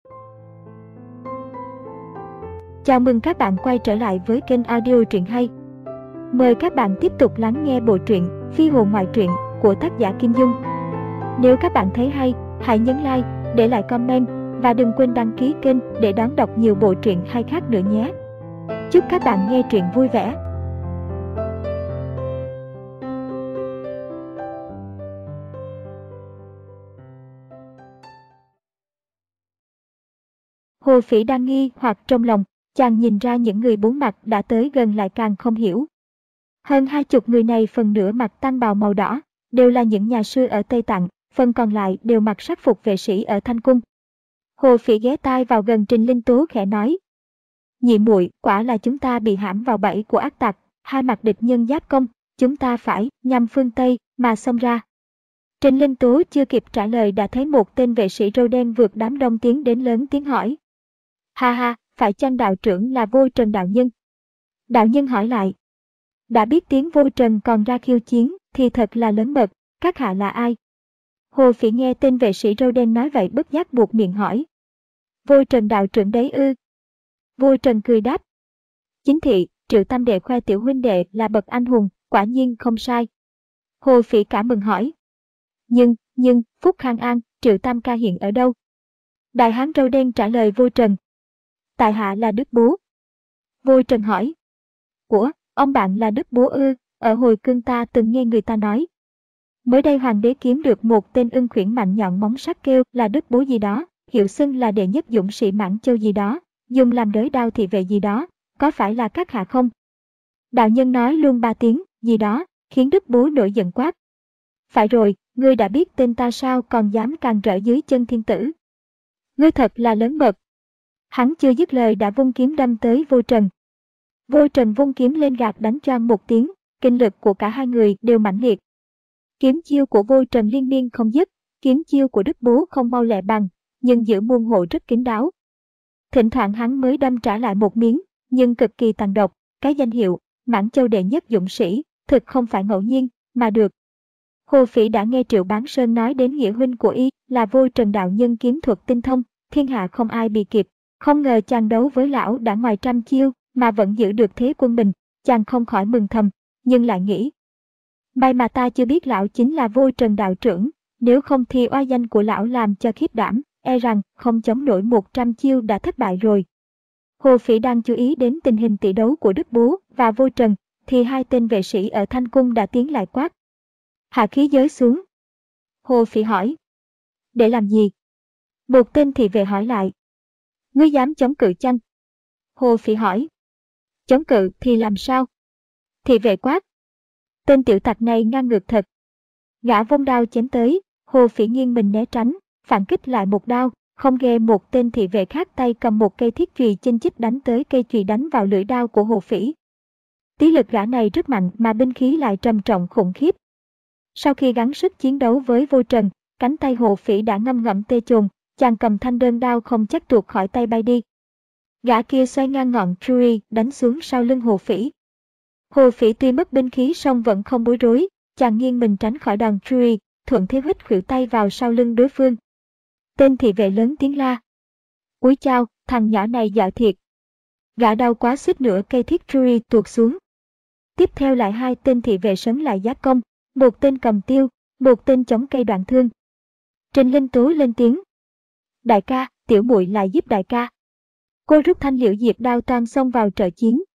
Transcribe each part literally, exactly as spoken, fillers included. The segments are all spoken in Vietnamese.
Chào mừng các bạn quay trở lại với kênh audio truyện hay. Mời các bạn tiếp tục lắng nghe bộ truyện Phi hồn ngoại truyện của tác giả Kim Dung. Nếu các bạn thấy hay, hãy nhấn like, để lại comment và đừng quên đăng ký kênh để đón đọc nhiều bộ truyện hay khác nữa nhé. Chúc các bạn nghe truyện vui vẻ. Hồ Phỉ đang nghi hoặc trong lòng, chàng nhìn ra những người bốn mặt đã tới gần lại càng không hiểu. Hơn hai chục người này phần nửa mặc tang bào màu đỏ, đều là những nhà sư ở Tây Tạng, phần còn lại đều mặc sắc phục vệ sĩ ở Thanh Cung. Hồ Phỉ ghé tai vào gần Trình Linh Tố khẽ nói: "Nhị muội, quả là chúng ta bị hãm vào bẫy của ác tặc, hai mặt địch nhân giáp công, chúng ta phải nhằm phương Tây mà xông ra." Trình Linh Tố chưa kịp trả lời đã thấy một tên vệ sĩ râu đen vượt đám đông tiến đến lớn tiếng hỏi: "Ha ha, phải chăng đạo trưởng là Vô Trần đạo nhân?" Đạo nhân hỏi lại: "Đã biết tiếng Vô Trần còn ra khiêu chiến thì thật là lớn mật, các hạ là ai?" Hồ Phỉ nghe tên vệ sĩ râu đen nói vậy bất giác buột miệng hỏi: "Vô Trần đạo trưởng đấy ư?" Vô Trần cười đáp: "Chính thị, Triệu Tam đệ khoe tiểu huynh đệ là bậc anh hùng, quả nhiên không sai." Hồ Phỉ cả mừng hỏi: Nhưng, nhưng, Phúc Khang An, Triệu Tam ca hiện ở đâu?" Đại hán râu đen trả lời Vô Trần: "Tại hạ là Đức Bố." Vô Trần hỏi: "Của, ông bạn là Đức Bố ư?" Ở hồi cương ta từng nghe người ta nói, mới đây hoàng đế kiếm được một tên ưng khuyển mạnh nhọn móng sắc kêu là Đức Bố gì đó, hiệu xưng là đệ nhất dũng sĩ Mãn Châu gì đó, dùng làm đới đao thị vệ gì đó, có phải là các hạ không? Đạo nhân nói luôn ba tiếng gì đó, khiến Đức Bố nổi giận quát: "Phải rồi, ngươi đã biết tên ta sao còn dám càn rỡ dưới chân thiên tử? Ngươi thật là lớn mật." Hắn chưa dứt lời đã vung kiếm đâm tới Vô Trần. Vô Trần vung kiếm lên gạt đánh choang một tiếng, kinh lực của cả hai người đều mãnh liệt. Kiếm chiêu của Vô Trần liên miên không dứt, kiếm chiêu của Đức Bố không mau lẹ bằng, nhưng giữ môn hộ rất kín đáo. Thỉnh thoảng hắn mới đâm trả lại một miếng, nhưng cực kỳ tàn độc. Cái danh hiệu Mãn Châu đệ nhất dũng sĩ thực không phải ngẫu nhiên mà được. Hồ Phỉ đã nghe Triệu Bán Sơn nói đến nghĩa huynh của y là Vô Trần đạo nhân kiếm thuật tinh thông, thiên hạ không ai bị kịp. Không ngờ chàng đấu với lão đã ngoài trăm chiêu mà vẫn giữ được thế quân bình, chàng không khỏi mừng thầm, nhưng lại nghĩ: may mà ta chưa biết lão chính là Vô Trần đạo trưởng, nếu không thì oai danh của lão làm cho khiếp đảm, e rằng không chống nổi một trăm chiêu đã thất bại rồi. Hồ Phỉ đang chú ý đến tình hình tỷ đấu của Đức Bố và Vô Trần, thì hai tên vệ sĩ ở Thanh Cung đã tiến lại quát: "Hạ khí giới xuống." Hồ Phỉ hỏi: "Để làm gì?" Một tên thị vệ hỏi lại: "Ngươi dám chống cự chăng?" Hồ Phỉ hỏi: "Chống cự thì làm sao?" Thị vệ quát: "Tên tiểu tặc này ngang ngược thật." Gã vung đao chém tới, Hồ Phỉ nghiêng mình né tránh, phản kích lại một đao, không ghê một tên thị vệ khác tay cầm một cây thiết chùy chinh chích đánh tới cây chùy đánh vào lưỡi đao của Hồ Phỉ. Tí lực gã này rất mạnh mà binh khí lại trầm trọng khủng khiếp. Sau khi gắng sức chiến đấu với Vô Trần, cánh tay Hồ Phỉ đã ngâm ngẫm tê chồn, chàng cầm thanh đơn đao không chắc tuột khỏi tay bay đi. Gã kia xoay ngang ngọn chùy đánh xuống sau lưng Hồ Phỉ. Hồ Phỉ tuy mất binh khí song vẫn không bối rối, chàng nghiêng mình tránh khỏi đòn chùy, thuận thế huýt khuỷu tay vào sau lưng đối phương. Tên thị vệ lớn tiếng la: "Úi chao, thằng nhỏ này dạo thiệt!" Gã đau quá suýt nữa cây thiết chùy tuột xuống. Tiếp theo lại hai tên thị vệ sấn lại giáp công, một tên cầm tiêu, một tên chống cây đoạn thương. Trình Linh Tố lên tiếng: "Đại ca, tiểu muội lại giúp đại ca." Cô rút thanh liễu diệp đao toan xông vào trợ chiến.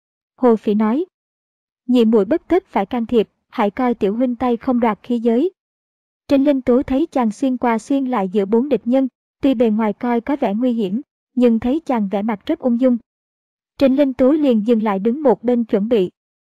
Hồ Phỉ nói: "Nhị muội bất tất phải can thiệp, hãy coi tiểu huynh tay không đoạt khí giới." Trình Linh Tố thấy chàng xuyên qua xuyên lại giữa bốn địch nhân, tuy bề ngoài coi có vẻ nguy hiểm, nhưng thấy chàng vẻ mặt rất ung dung. Trình Linh Tố liền dừng lại đứng một bên chuẩn bị.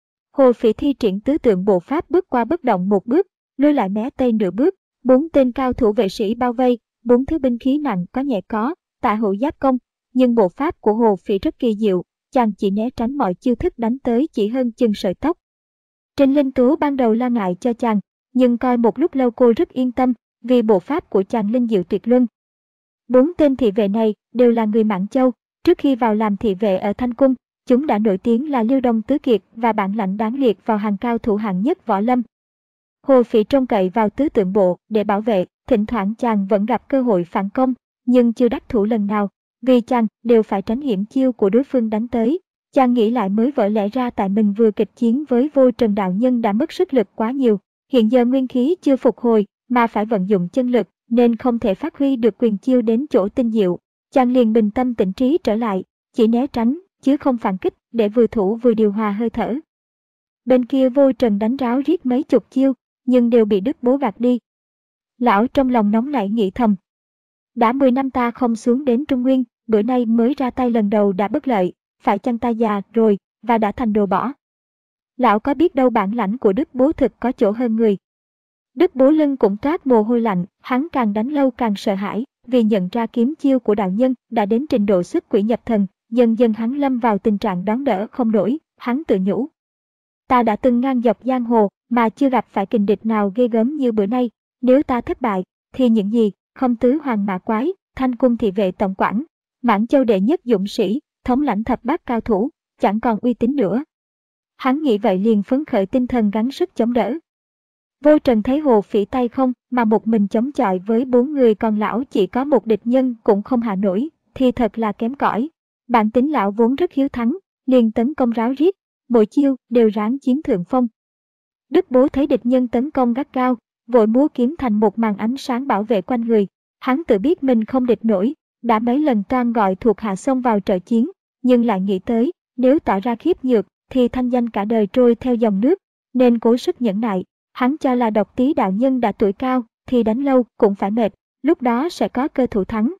Hồ Phỉ thi triển tứ tượng bộ pháp bước qua bất động một bước, lùi lại mé tây nửa bước, bốn tên cao thủ vệ sĩ bao vây, bốn thứ binh khí nặng có nhẹ có, tạ hữu giáp công, nhưng bộ pháp của Hồ Phỉ rất kỳ diệu, chàng chỉ né tránh mọi chiêu thức đánh tới chỉ hơn chừng sợi tóc. Trình Linh Tố ban đầu lo ngại cho chàng, nhưng coi một lúc lâu cô rất yên tâm, vì bộ pháp của chàng linh diệu tuyệt luân. Bốn tên thị vệ này đều là người Mãn Châu, trước khi vào làm thị vệ ở Thanh Cung, chúng đã nổi tiếng là Liêu Đông Tứ Kiệt và bản lãnh đáng liệt vào hàng cao thủ hạng nhất võ lâm. Hồ Phỉ trông cậy vào tứ tượng bộ để bảo vệ, thỉnh thoảng chàng vẫn gặp cơ hội phản công, nhưng chưa đắc thủ lần nào, vì chàng đều phải tránh hiểm chiêu của đối phương đánh tới. Chàng nghĩ lại mới vỡ lẽ ra tại mình vừa kịch chiến với Vô Trần đạo nhân đã mất sức lực quá nhiều, hiện giờ nguyên khí chưa phục hồi mà phải vận dụng chân lực nên không thể phát huy được quyền chiêu đến chỗ tinh diệu. Chàng liền bình tâm tĩnh trí trở lại, chỉ né tránh chứ không phản kích để vừa thủ vừa điều hòa hơi thở. Bên kia Vô Trần đánh ráo riết mấy chục chiêu, nhưng đều bị Đức Bố gạt đi. Lão trong lòng nóng nảy nghĩ thầm. Đã mười năm ta không xuống đến Trung Nguyên, bữa nay mới ra tay lần đầu đã bất lợi, phải chăng ta già rồi, và đã thành đồ bỏ. Lão có biết đâu bản lãnh của Đức Bố thực có chỗ hơn người. Đức Bố lưng cũng toát mồ hôi lạnh, hắn càng đánh lâu càng sợ hãi, vì nhận ra kiếm chiêu của đạo nhân đã đến trình độ xuất quỷ nhập thần, dần dần hắn lâm vào tình trạng đón đỡ không nổi, hắn tự nhủ. Ta đã từng ngang dọc giang hồ mà chưa gặp phải kình địch nào ghê gớm như bữa nay, nếu ta thất bại, thì những gì, không tứ hoàng mã quái, thanh cung thị vệ tổng quản, Mãn Châu đệ nhất dũng sĩ, thống lãnh thập bát cao thủ, chẳng còn uy tín nữa. Hắn nghĩ vậy liền phấn khởi tinh thần gắng sức chống đỡ. Vô Trần thấy Hồ Phỉ tay không mà một mình chống chọi với bốn người còn lão chỉ có một địch nhân cũng không hạ nổi, thì thật là kém cỏi. Bản tính lão vốn rất hiếu thắng, liền tấn công ráo riết, mỗi chiêu đều ráng chiếm thượng phong. Đức Bố thấy địch nhân tấn công gắt gao, vội múa kiếm thành một màn ánh sáng bảo vệ quanh người. Hắn tự biết mình không địch nổi, đã mấy lần toan gọi thuộc hạ xông vào trợ chiến, nhưng lại nghĩ tới, nếu tỏ ra khiếp nhược, thì thanh danh cả đời trôi theo dòng nước, nên cố sức nhẫn nại. Hắn cho là Độc Tý đạo nhân đã tuổi cao, thì đánh lâu cũng phải mệt, lúc đó sẽ có cơ thủ thắng.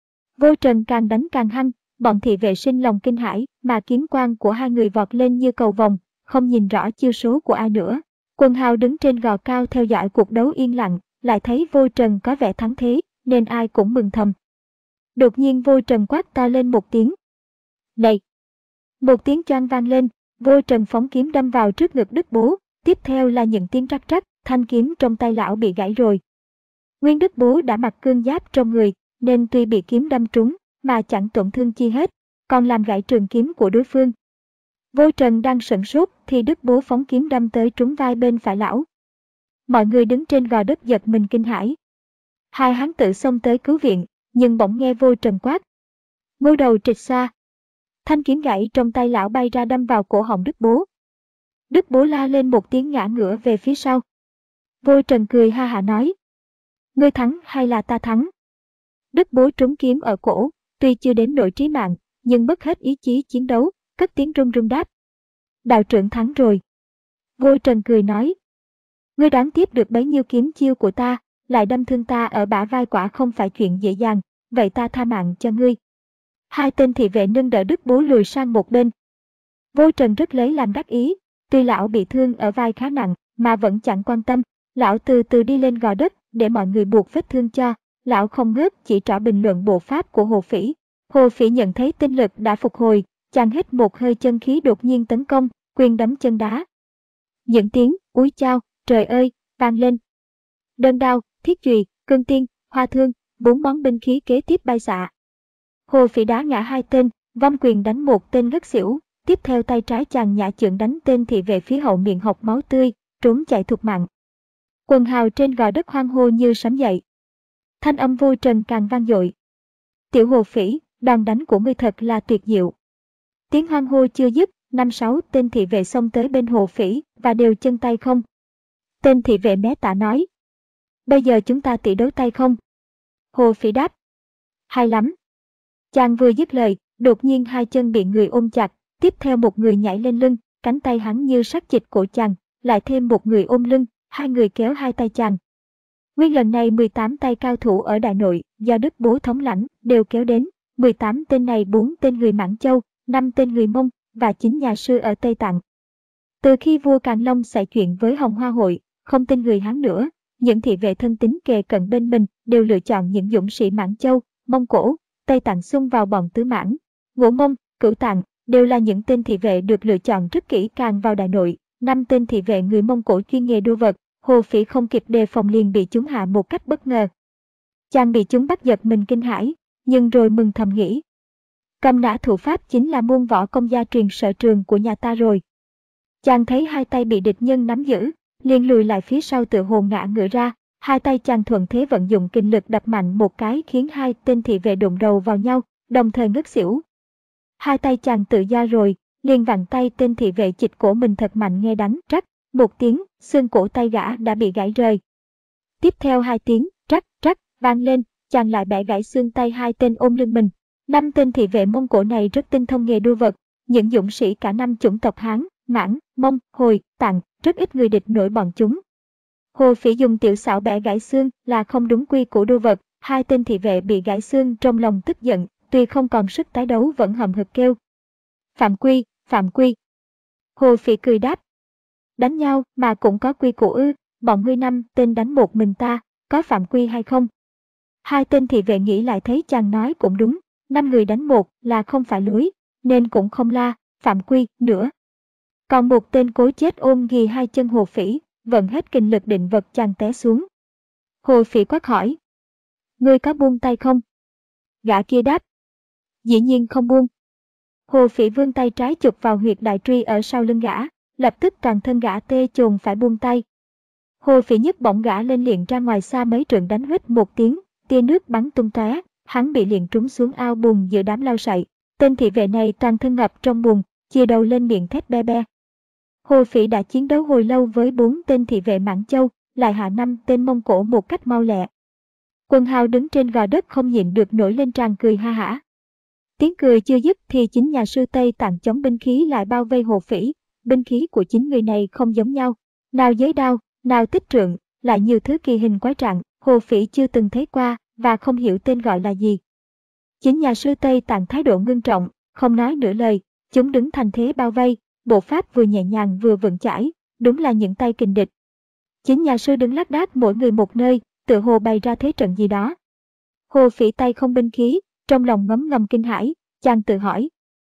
Vô Trần càng đánh càng hăng, bọn thị vệ sinh lòng kinh hãi, mà kiếm quang của hai người vọt lên như cầu vồng, không nhìn rõ chiêu số của ai nữa. Quần hào đứng trên gò cao theo dõi cuộc đấu yên lặng, lại thấy Vô Trần có vẻ thắng thế, nên ai cũng mừng thầm. Đột nhiên Vô Trần quát to lên một tiếng. Này! Một tiếng choang vang lên, Vô Trần phóng kiếm đâm vào trước ngực Đức Bố, tiếp theo là những tiếng rắc rắc, thanh kiếm trong tay lão bị gãy rồi. Nguyên Đức Bố đã mặc cương giáp trong người, nên tuy bị kiếm đâm trúng, mà chẳng tổn thương chi hết, còn làm gãy trường kiếm của đối phương. Vô Trần đang sửng sốt thì Đức Bố phóng kiếm đâm tới trúng vai bên phải lão. Mọi người đứng trên gò đất giật mình kinh hãi. Hai hán tử xông tới cứu viện, nhưng bỗng nghe Vô Trần quát. Ngô đầu trịch xa. Thanh kiếm gãy trong tay lão bay ra đâm vào cổ họng Đức Bố. Đức Bố la lên một tiếng ngã ngửa về phía sau. Vô Trần cười ha hả nói. Ngươi thắng hay là ta thắng? Đức Bố trúng kiếm ở cổ, tuy chưa đến nỗi trí mạng, nhưng mất hết ý chí chiến đấu, cất tiếng run run đáp. Đạo trưởng thắng rồi. Vô Trần cười nói. Ngươi đoán tiếp được bấy nhiêu kiếm chiêu của ta, lại đâm thương ta ở bả vai quả không phải chuyện dễ dàng, vậy ta tha mạng cho ngươi. Hai tên thị vệ nâng đỡ Đức Bố lùi sang một bên. Vô Trần rất lấy làm đắc ý, tuy lão bị thương ở vai khá nặng, mà vẫn chẳng quan tâm. Lão từ từ đi lên gò đất để mọi người buộc vết thương cho. Lão không ngớt chỉ trỏ bình luận bộ pháp của Hồ Phỉ. Hồ Phỉ nhận thấy tinh lực đã phục hồi, chàng hít một hơi chân khí đột nhiên tấn công, quyền đấm chân đá. Những tiếng úi chao, trời ơi, vang lên. Đơn đao, thiết chùy, cương tiên, hoa thương, bốn món binh khí kế tiếp bay xạ. Hồ Phỉ đá ngã hai tên, vong quyền đánh một tên ngất xỉu, tiếp theo tay trái chàng nhã chưởng đánh tên thị vệ phía hậu miệng hộc máu tươi, trốn chạy thục mạng. Quần hào trên gò đất hoang hô như sấm dậy. Thanh âm Vô Trần càng vang dội. Tiểu Hồ Phỉ, đòn đánh của ngươi thật là tuyệt diệu. Tiếng hoang hô chưa dứt, năm sáu tên thị vệ xông tới bên Hồ Phỉ và đều chân tay không. Tên thị vệ Mé Tạ nói. Bây giờ chúng ta tỷ đấu tay không? Hồ Phỉ đáp. Hay lắm. Chàng vừa dứt lời, đột nhiên hai chân bị người ôm chặt, tiếp theo một người nhảy lên lưng, cánh tay hắn như sắc chịch cổ chàng, lại thêm một người ôm lưng, hai người kéo hai tay chàng. Nguyên lần này mười tám tay cao thủ ở Đại Nội do Đức Bố thống lãnh đều kéo đến, mười tám tên này bốn tên người Mãn Châu, năm tên người Mông và chín nhà sư ở Tây Tạng. Từ khi vua Càn Long xảy chuyện với Hồng Hoa Hội, không tin người Hán nữa, những thị vệ thân tín kề cận bên mình đều lựa chọn những dũng sĩ Mãn Châu, Mông Cổ, Tây Tạng xung vào bọn Tứ Mãn, Ngũ Mông, Cửu Tạng, đều là những tên thị vệ được lựa chọn rất kỹ càng vào Đại Nội. Năm tên thị vệ người Mông Cổ chuyên nghề đua vật, Hồ Phỉ không kịp đề phòng liền bị chúng hạ một cách bất ngờ. Chàng bị chúng bắt giật mình kinh hãi, nhưng rồi mừng thầm nghĩ. Cầm nã thủ pháp chính là môn võ công gia truyền sở trường của nhà ta rồi. Chàng thấy hai tay bị địch nhân nắm giữ, liền lùi lại phía sau tựa hồ ngã ngửa ra, Hai tay chàng thuận thế vận dụng kình lực đập mạnh một cái khiến hai tên thị vệ đụng đầu vào nhau, đồng thời ngất xỉu. Hai tay chàng tự do rồi, liền vặn tay tên thị vệ chịch cổ mình thật mạnh nghe đánh rắc, một tiếng, xương cổ tay gã đã bị gãy rời. Tiếp theo hai tiếng, rắc rắc, vang lên, chàng lại bẻ gãy xương tay hai tên ôm lưng mình. Năm tên thị vệ Mông Cổ này rất tinh thông nghề đua vật, những dũng sĩ cả năm chủng tộc Hán, Mãn, Mông, Hồi, Tạng, rất ít người địch nổi bọn chúng. Hồ Phỉ dùng tiểu xảo bẻ gãy xương là không đúng quy của đua vật, hai tên thị vệ bị gãy xương trong lòng tức giận, tuy không còn sức tái đấu vẫn hậm hực kêu. Phạm quy, phạm quy. Hồ Phỉ cười đáp. Đánh nhau mà cũng có quy củ ư, bọn ngươi năm tên đánh một mình ta, có phạm quy hay không? Hai tên thị vệ nghĩ lại thấy chàng nói cũng đúng, năm người đánh một là không phải lối, nên cũng không la, phạm quy, nữa. Còn một tên cố chết ôm ghì hai chân Hồ Phỉ, vận hết kình lực định vật chàng té xuống. Hồ Phỉ quát hỏi. Ngươi có buông tay không? Gã kia đáp. Dĩ nhiên không buông. Hồ Phỉ vươn tay trái chụp vào huyệt đại truy ở sau lưng gã, lập tức toàn thân gã tê chồn phải buông tay. Hồ Phỉ nhấc bổng gã lên liền ra ngoài xa mấy trượng đánh huýt một tiếng, tia nước bắn tung tóe, hắn bị liền trúng xuống ao bùn giữa đám lau sậy. Tên thị vệ này toàn thân ngập trong bùn, chia đầu lên miệng thét be be. Hồ Phỉ đã chiến đấu hồi lâu với bốn tên thị vệ Mãn Châu, lại hạ năm tên Mông Cổ một cách mau lẹ. Quần hào đứng trên gò đất không nhịn được nổi lên tràn cười ha hả. Tiếng cười chưa dứt thì chính nhà sư Tây Tạng chống binh khí lại bao vây Hồ Phỉ. Binh khí của chính người này không giống nhau, nào giới đao, nào tích trượng, lại nhiều thứ kỳ hình quái trạng, Hồ Phỉ chưa từng thấy qua và không hiểu tên gọi là gì. Chính nhà sư Tây Tạng thái độ ngưng trọng, không nói nửa lời, chúng đứng thành thế bao vây, bộ pháp vừa nhẹ nhàng vừa vững chãi, đúng là những tay kình địch. Chính nhà sư đứng lác đác mỗi người một nơi, tự hồ bày ra thế trận gì đó. Hồ Phỉ tay không binh khí, trong lòng ngấm ngầm kinh hãi, chàng tự hỏi.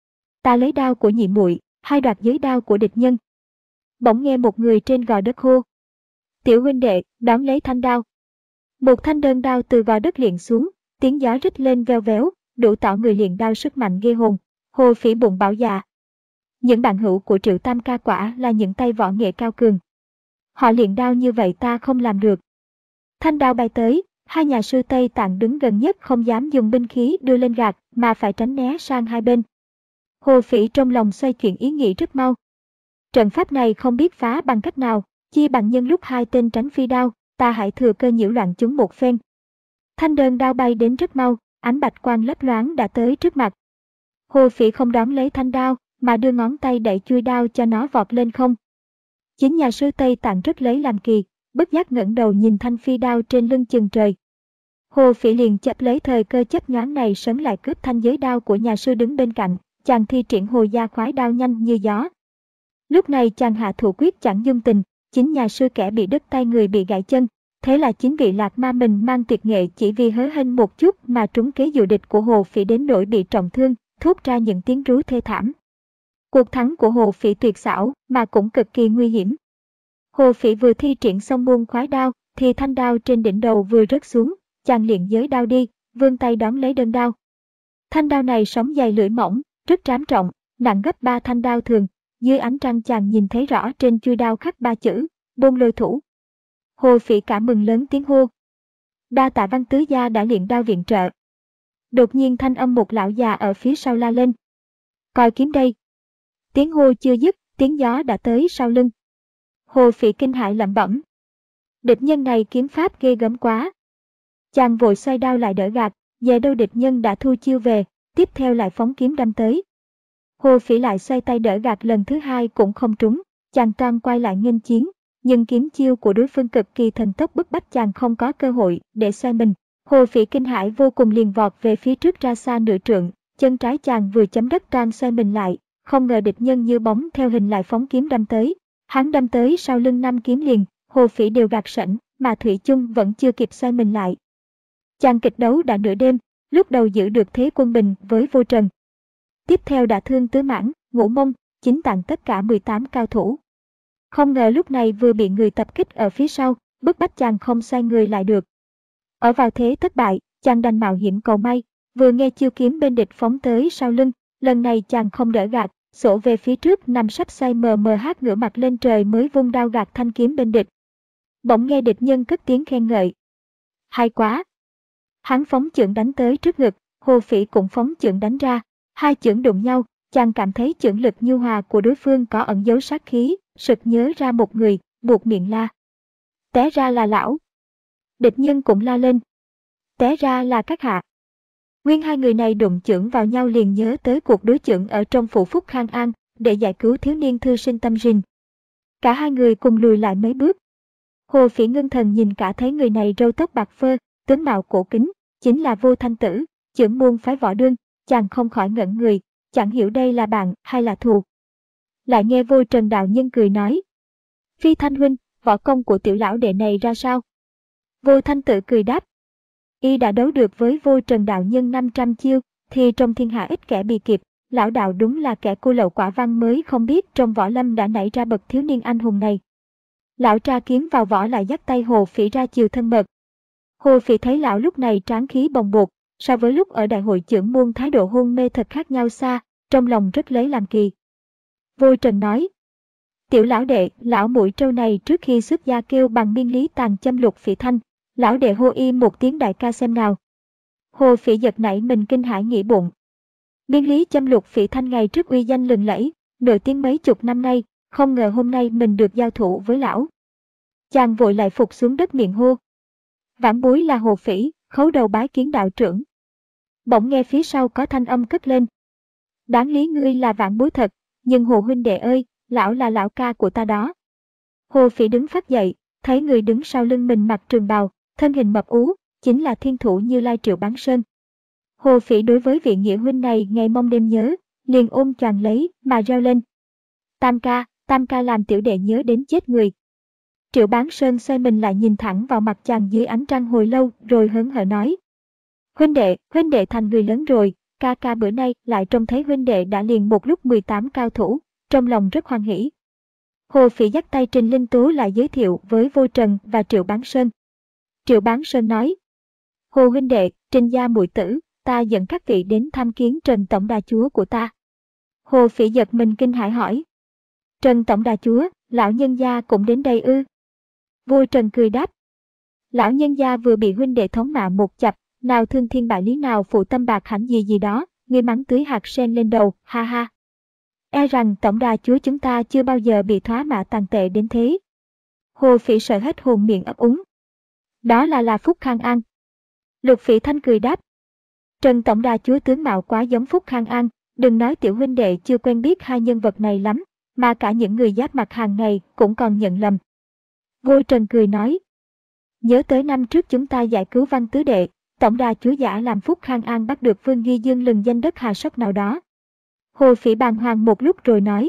Ta lấy đao của nhị muội, hay đoạt giới đao của địch nhân? Bỗng nghe một người trên gò đất hô. Tiểu huynh đệ, đón lấy thanh đao. Một thanh đơn đao từ gò đất liền xuống, tiếng gió rít lên veo véo, đủ tỏ người liền đao sức mạnh ghê hồn. Hồ Phỉ bụng bảo dạ. Những bạn hữu của Triệu Tam ca quả là những tay võ nghệ cao cường. Họ liền đao như vậy ta không làm được. Thanh đao bay tới, hai nhà sư Tây Tạng đứng gần nhất không dám dùng binh khí đưa lên gạt mà phải tránh né sang hai bên. Hồ Phỉ trong lòng xoay chuyển ý nghĩ rất mau. Trận pháp này không biết phá bằng cách nào, chi bằng nhân lúc hai tên tránh phi đao, ta hãy thừa cơ nhiễu loạn chúng một phen. Thanh đơn đao bay đến rất mau, ánh bạch quang lấp loáng đã tới trước mặt. Hồ Phỉ không đón lấy thanh đao, mà đưa ngón tay đẩy chui đao cho nó vọt lên không. Chính nhà sư Tây Tạng rất lấy làm kỳ, bất giác ngẩng đầu nhìn thanh phi đao trên lưng chừng trời. Hồ Phỉ liền chấp lấy thời cơ chấp nhoáng này sấn lại cướp thanh giới đao của nhà sư đứng bên cạnh, chàng thi triển hồ gia khoái đao nhanh như gió. Lúc này chàng hạ thủ quyết chẳng dung tình, chính nhà sư kẻ bị đứt tay người bị gãy chân, thế là chính vị lạc ma mình mang tuyệt nghệ chỉ vì hớ hênh một chút mà trúng kế dụ địch của Hồ Phỉ đến nỗi bị trọng thương, thốt ra những tiếng rú thê thảm. Cuộc thắng của Hồ Phỉ tuyệt xảo mà cũng cực kỳ nguy hiểm. Hồ Phỉ vừa thi triển xong muôn khoái đao thì thanh đao trên đỉnh đầu vừa rớt xuống, chàng liền giới đao đi, vươn tay đón lấy đơn đao. Thanh đao này sóng dày lưỡi mỏng, rất trám trọng, nặng gấp ba thanh đao thường. Dưới ánh trăng chàng nhìn thấy rõ trên chuôi đao khắc ba chữ, Bôn Lôi Thủ. Hồ Phỉ cảm mừng lớn tiếng hô. Đa tạ Văn tứ gia đã luyện đao viện trợ. Đột nhiên thanh âm một lão già ở phía sau la lên. Coi kiếm đây. Tiếng hô chưa dứt, tiếng gió đã tới sau lưng. Hồ Phỉ kinh hãi lẩm bẩm. Địch nhân này kiếm pháp ghê gớm quá. Chàng vội xoay đao lại đỡ gạt, về đâu địch nhân đã thu chiêu về, tiếp theo lại phóng kiếm đâm tới. Hồ Phỉ lại xoay tay đỡ gạt lần thứ hai cũng không trúng, chàng toan quay lại nghênh chiến, nhưng kiếm chiêu của đối phương cực kỳ thần tốc bức bách chàng không có cơ hội để xoay mình. Hồ Phỉ kinh hãi vô cùng liền vọt về phía trước ra xa nửa trượng, chân trái chàng vừa chấm đất toan xoay mình lại, không ngờ địch nhân như bóng theo hình lại phóng kiếm đâm tới. Hắn đâm tới sau lưng năm kiếm liền, Hồ Phỉ đều gạt sẵn, mà thủy chung vẫn chưa kịp xoay mình lại. Chàng kịch đấu đã nửa đêm, lúc đầu giữ được thế quân bình với Vô Trần. Tiếp theo đã thương Tứ Mãn, Ngũ Mông, Chính Tạng tất cả mười tám cao thủ. Không ngờ lúc này vừa bị người tập kích ở phía sau, bức bách chàng không xoay người lại được. Ở vào thế thất bại, chàng đành mạo hiểm cầu may, vừa nghe chiêu kiếm bên địch phóng tới sau lưng, lần này chàng không đỡ gạt, xổ về phía trước nằm sắp xoay mờ mờ hát ngửa mặt lên trời mới vung đao gạt thanh kiếm bên địch. Bỗng nghe địch nhân cất tiếng khen ngợi. Hay quá! Hắn phóng chưởng đánh tới trước ngực, Hồ Phỉ cũng phóng chưởng đánh ra. Hai chưởng đụng nhau, chàng cảm thấy chưởng lực nhu hòa của đối phương có ẩn dấu sát khí, sực nhớ ra một người, buộc miệng la. Té ra là lão. Địch nhân cũng la lên. Té ra là các hạ. Nguyên hai người này đụng chưởng vào nhau liền nhớ tới cuộc đối chưởng ở trong phủ Phúc Khang An, để giải cứu thiếu niên thư sinh Tâm Rình. Cả hai người cùng lùi lại mấy bước. Hồ Phỉ ngưng thần nhìn cả thấy người này râu tóc bạc phơ, tướng mạo cổ kính, chính là Vô Thanh Tử, trưởng môn phái Võ Đương. Chàng không khỏi ngẩn người, chẳng hiểu đây là bạn hay là thù. Lại nghe Vô Trần đạo nhân cười nói. Phi Thanh huynh, võ công của tiểu lão đệ này ra sao? Vô Thanh Tử cười đáp. Y đã đấu được với Vô Trần đạo nhân năm trăm chiêu, thì trong thiên hạ ít kẻ bị kịp. Lão đạo đúng là kẻ cô lậu quả văn mới không biết trong võ lâm đã nảy ra bậc thiếu niên anh hùng này. Lão tra kiếm vào võ lại dắt tay Hồ Phỉ ra chiều thân mật. Hồ Phỉ thấy lão lúc này tráng khí bồng bột, so với lúc ở đại hội chưởng môn thái độ hôn mê thật khác nhau xa, trong lòng rất lấy làm kỳ. Vô Trần nói. Tiểu lão đệ, lão mũi trâu này trước khi xuất gia kêu bằng miên lý tàn châm Lục Phỉ Thanh, lão đệ hô y một tiếng đại ca xem nào. Hồ Phỉ giật nảy mình kinh hãi nghĩ bụng. Miên lý châm Lục Phỉ Thanh ngày trước uy danh lừng lẫy, nổi tiếng mấy chục năm nay, không ngờ hôm nay mình được giao thủ với lão. Chàng vội lại phục xuống đất miệng hô. Vãn bối là Hồ Phỉ, khấu đầu bái kiến đạo trưởng. Bỗng nghe phía sau có thanh âm cất lên. Đáng lý ngươi là vãn bối thật, nhưng Hồ huynh đệ ơi, lão là lão ca của ta đó. Hồ Phỉ đứng phát dậy, thấy người đứng sau lưng mình mặc trường bào, thân hình mập ú, chính là thiên thủ Như Lai Triệu Bán Sơn. Hồ Phỉ đối với vị nghĩa huynh này ngày mong đêm nhớ, liền ôm choàng lấy mà reo lên. Tam ca, tam ca làm tiểu đệ nhớ đến chết người. Triệu Bán Sơn xoay mình lại nhìn thẳng vào mặt chàng dưới ánh trăng hồi lâu rồi hớn hở nói. Huynh đệ, huynh đệ thành người lớn rồi, ca ca bữa nay lại trông thấy huynh đệ đã liền một lúc mười tám cao thủ, trong lòng rất hoan hỉ. Hồ Phỉ dắt tay Trình Linh Tú lại giới thiệu với Vô Trần và Triệu Bán Sơn. Triệu Bán Sơn nói. Hồ huynh đệ, Trình gia muội tử, ta dẫn các vị đến tham kiến Trần Tổng Đà Chúa của ta. Hồ Phỉ giật mình kinh hãi hỏi. Trần Tổng Đà Chúa, lão nhân gia cũng đến đây ư? Vô Trần cười đáp. Lão nhân gia vừa bị huynh đệ thống mạ một chập, nào thương thiên bại lý nào phụ tâm bạc hãnh gì gì đó, ngươi mắng tưới hạt sen lên đầu, ha ha. E rằng Tổng Đà Chúa chúng ta chưa bao giờ bị thoá mạ tàn tệ đến thế. Hồ Phỉ sợ hết hồn miệng ấp úng. Đó là là Phúc Khang An. Lục Phỉ Thanh cười đáp. Trần Tổng Đà Chúa tướng mạo quá giống Phúc Khang An, đừng nói tiểu huynh đệ chưa quen biết hai nhân vật này lắm, mà cả những người giáp mặt hàng ngày cũng còn nhận lầm. Vô Trần cười nói. Nhớ tới năm trước chúng ta giải cứu Văn Tứ Đệ, Tổng Đà Chúa giả làm Phúc Khang An bắt được Vương Nghi Dương lừng danh đất Hà Sóc nào đó. Hồ Phỉ bàng hoàng một lúc rồi nói.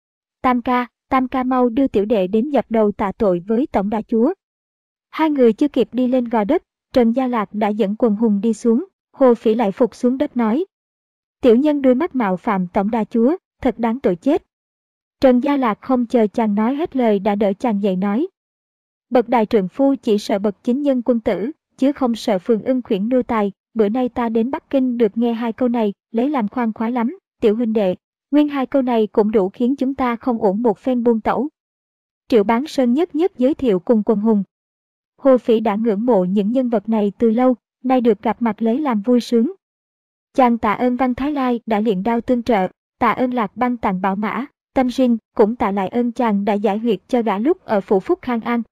Tam ca, tam ca mau đưa tiểu đệ đến dập đầu tạ tội với Tổng Đà Chúa. Hai người chưa kịp đi lên gò đất, Trần Gia Lạc đã dẫn quần hùng đi xuống, Hồ Phỉ lại phục xuống đất nói. Tiểu nhân đôi mắt mạo phạm Tổng Đà Chúa, thật đáng tội chết. Trần Gia Lạc không chờ chàng nói hết lời đã đỡ chàng dậy nói. Bậc đại trượng phu chỉ sợ bậc chính nhân quân tử, chứ không sợ phường ưng khuyển nô tài, bữa nay ta đến Bắc Kinh được nghe hai câu này, lấy làm khoan khoái lắm, tiểu huynh đệ, nguyên hai câu này cũng đủ khiến chúng ta không ổn một phen buông tẩu. Triệu Bán Sơn nhất nhất giới thiệu cùng quần hùng. Hồ Phỉ đã ngưỡng mộ những nhân vật này từ lâu, nay được gặp mặt lấy làm vui sướng. Chàng tạ ơn Văn Thái Lai đã luyện đao tương trợ, tạ ơn Lạc Băng tặng bảo mã, Tâm Rình cũng tạ lại ơn chàng đã giải huyệt cho gã lúc ở phủ Phúc Khang An.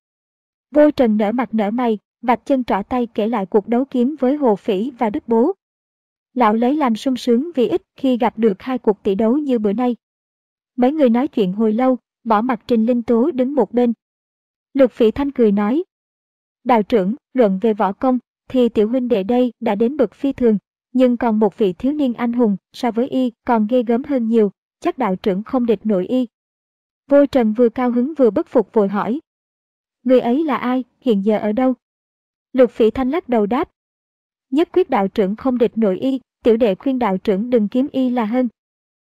Vô Trần nở mặt nở mày, vạch chân trỏ tay kể lại cuộc đấu kiếm với Hồ Phỉ và Đức Bố. Lão lấy làm sung sướng vì ít khi gặp được hai cuộc tỷ đấu như bữa nay. Mấy người nói chuyện hồi lâu, bỏ mặt Trình Linh Tố đứng một bên. Lục Phỉ Thanh cười nói. Đạo trưởng, luận về võ công, thì tiểu huynh đệ đây đã đến bậc phi thường, nhưng còn một vị thiếu niên anh hùng so với y còn ghê gớm hơn nhiều, chắc đạo trưởng không địch nổi y. Vô Trần vừa cao hứng vừa bất phục vội hỏi. Người ấy là ai, hiện giờ ở đâu? Lục Phỉ Thanh lắc đầu đáp. Nhất quyết đạo trưởng không địch nổi y, tiểu đệ khuyên đạo trưởng đừng kiếm y là hơn.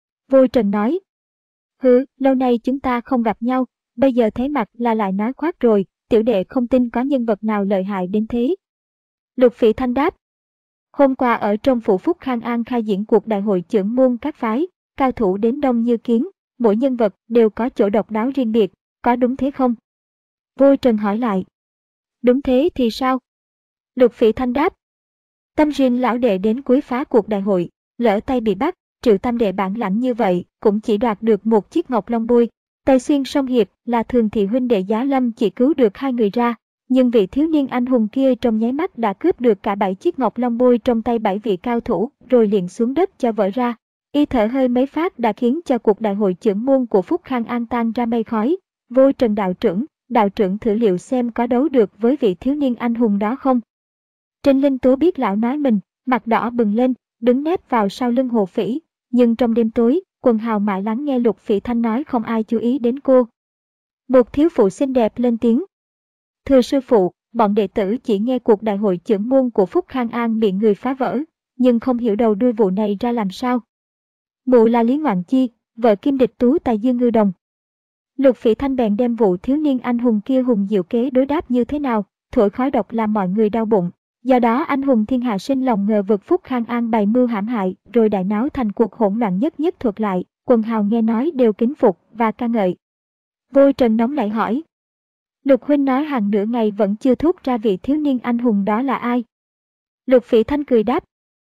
Vô Trần nói. Hứ, lâu nay chúng ta không gặp nhau, bây giờ thấy mặt là lại nói khoác rồi, tiểu đệ không tin có nhân vật nào lợi hại đến thế. Lục Phỉ Thanh đáp. Hôm qua ở trong phủ Phúc Khang An khai diễn cuộc đại hội chưởng môn các phái, cao thủ đến đông như kiến, mỗi nhân vật đều có chỗ độc đáo riêng biệt, có đúng thế không? Vô Trần hỏi lại. Đúng thế thì sao? Lục Phỉ Thanh đáp. Tâm Jin lão đệ đến cuối phá cuộc đại hội, lỡ tay bị bắt, Triệu Tam đệ bản lãnh như vậy, cũng chỉ đoạt được một chiếc ngọc long bôi. Tây xuyên sông Hiệp là Thường thị huynh đệ Giá Lâm chỉ cứu được hai người ra, nhưng vị thiếu niên anh hùng kia trong nháy mắt đã cướp được cả bảy chiếc ngọc long bôi trong tay bảy vị cao thủ, rồi liền xuống đất cho vỡ ra. Y thở hơi mấy phát đã khiến cho cuộc đại hội chưởng môn của Phúc Khang An tan ra mây khói. Vô Trần đạo trưởng, đạo trưởng thử liệu xem có đấu được với vị thiếu niên anh hùng đó không? Trên Linh Tố biết lão nói mình, mặt đỏ bừng lên, đứng nép vào sau lưng Hồ Phỉ, nhưng trong đêm tối, Quần Hào mãi lắng nghe Lục Phỉ Thanh nói không ai chú ý đến cô. Một thiếu phụ xinh đẹp lên tiếng. Thưa sư phụ, bọn đệ tử chỉ nghe cuộc đại hội chưởng môn của Phúc Khang An bị người phá vỡ, nhưng không hiểu đầu đuôi vụ này ra làm sao. Mụ là Lý Ngoạn Chi, vợ Kim Địch Tú tại Dương Ngư Đồng. Lục Phỉ Thanh bèn đem vụ thiếu niên anh hùng kia hùng diệu kế đối đáp như thế nào, thổi khói độc làm mọi người đau bụng. Do đó anh hùng thiên hạ sinh lòng ngờ vực Phúc Khang An bày mưu hãm hại, rồi đại náo thành cuộc hỗn loạn nhất nhất thuật lại. Quần hào nghe nói đều kính phục và ca ngợi. Vô Trần nóng nảy hỏi. Lục huynh nói hàng nửa ngày vẫn chưa thốt ra vị thiếu niên anh hùng đó là ai? Lục Phỉ Thanh cười đáp.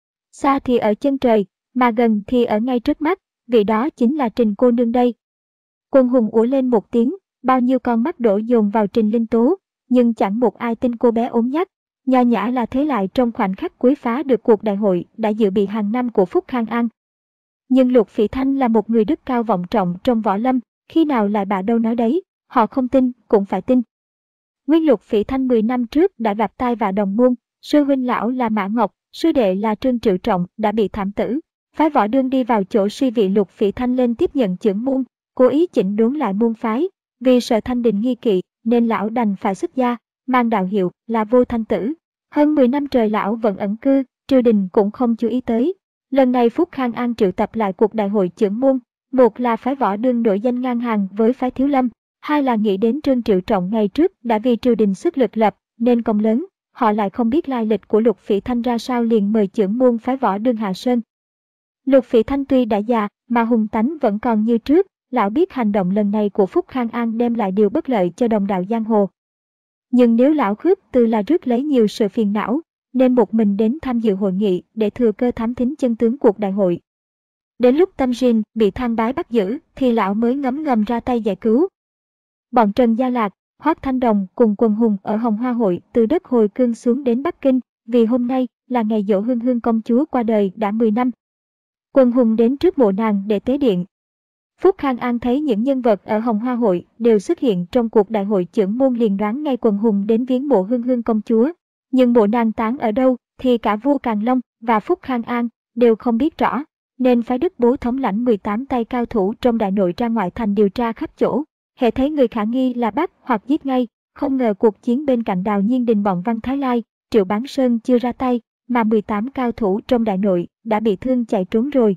Xa thì ở chân trời, mà gần thì ở ngay trước mắt, vị đó chính là Trình cô nương đây. Quần hùng ủa lên một tiếng, bao nhiêu con mắt đổ dồn vào Trình Linh Tố, nhưng chẳng một ai tin cô bé ốm nhách. Nho nhã là thế lại trong khoảnh khắc cuối phá được cuộc đại hội đã dự bị hàng năm của Phúc Khang An. Nhưng Lục Phỉ Thanh là một người đức cao vọng trọng trong võ lâm, khi nào lại bà đâu nói đấy, họ không tin cũng phải tin. Nguyên Lục Phỉ Thanh mười năm trước đã gặp tai vạ đồng môn, sư huynh lão là Mã Ngọc, sư đệ là Trương Triệu Trọng đã bị thảm tử. Phái Võ Đương đi vào chỗ suy vị Lục Phỉ Thanh lên tiếp nhận chưởng môn, cố ý chỉnh đốn lại môn phái, vì sợ Thanh Đình nghi kỵ nên lão đành phải xuất gia, mang đạo hiệu là Vô Thanh Tử. Hơn mười năm trời lão vẫn ẩn cư, triều đình cũng không chú ý tới. Lần này Phúc Khang An triệu tập lại cuộc đại hội chưởng môn, một là phái Võ Đương nổi danh ngang hàng với phái Thiếu Lâm, hai là nghĩ đến Trương Triệu Trọng ngày trước đã vì triều đình xuất lực lập nên công lớn, họ lại không biết lai lịch của Lục Phỉ Thanh ra sao liền mời chưởng môn phái Võ Đương hạ sơn. Lục Phỉ Thanh tuy đã già mà hùng tánh vẫn còn như trước, lão biết hành động lần này của Phúc Khang An đem lại điều bất lợi cho đồng đạo giang hồ. Nhưng nếu lão khước từ là rước lấy nhiều sự phiền não, nên một mình đến tham dự hội nghị để thừa cơ thám thính chân tướng cuộc đại hội. Đến lúc Tâm Jin bị Thang Bái bắt giữ thì lão mới ngấm ngầm ra tay giải cứu. Bọn Trần Gia Lạc, Hoắc Thanh Đồng cùng quần hùng ở Hồng Hoa Hội từ đất Hồi Cương xuống đến Bắc Kinh, vì hôm nay là ngày giỗ Hương Hương công chúa qua đời đã mười năm. Quần hùng đến trước mộ nàng để tế điện. Phúc Khang An thấy những nhân vật ở Hồng Hoa Hội đều xuất hiện trong cuộc đại hội chưởng môn liền đoán ngay quần hùng đến viếng mộ Hương Hương công chúa. Nhưng mộ nàng táng ở đâu thì cả vua Càn Long và Phúc Khang An đều không biết rõ, nên phái Đức Bố thống lãnh mười tám tay cao thủ trong đại nội ra ngoại thành điều tra khắp chỗ. Hễ thấy người khả nghi là bắt hoặc giết ngay, không ngờ cuộc chiến bên cạnh Đào Nhiên Đình bọn Văn Thái Lai, Triệu Bán Sơn chưa ra tay, mà mười tám cao thủ trong đại nội đã bị thương chạy trốn rồi.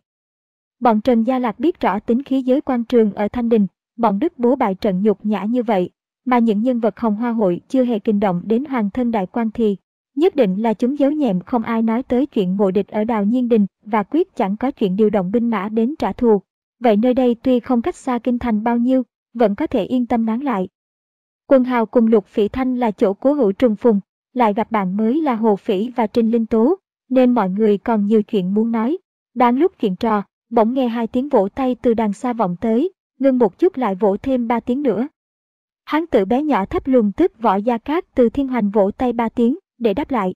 Bọn Trần Gia Lạc biết rõ tính khí giới quan trường ở Thanh Đình, bọn Đức Bố bại trận nhục nhã như vậy, mà những nhân vật Hồng Hoa Hội chưa hề kinh động đến hoàng thân đại quan thì nhất định là chúng giấu nhẹm không ai nói tới chuyện mộ địch ở Đào Nhiên Đình và quyết chẳng có chuyện điều động binh mã đến trả thù. Vậy nơi đây tuy không cách xa kinh thành bao nhiêu, vẫn có thể yên tâm nán lại. Quần hào cùng Lục Phỉ Thanh là chỗ cố hữu trùng phùng, lại gặp bạn mới là Hồ Phỉ và Trình Linh Tố, nên mọi người còn nhiều chuyện muốn nói. Đang lúc chuyện trò, bỗng nghe hai tiếng vỗ tay từ đằng xa vọng tới, ngưng một chút lại vỗ thêm ba tiếng nữa. Hán tử bé nhỏ thấp lùn tức Võ Gia Cát từ Thiên Hoành vỗ tay ba tiếng để đáp lại.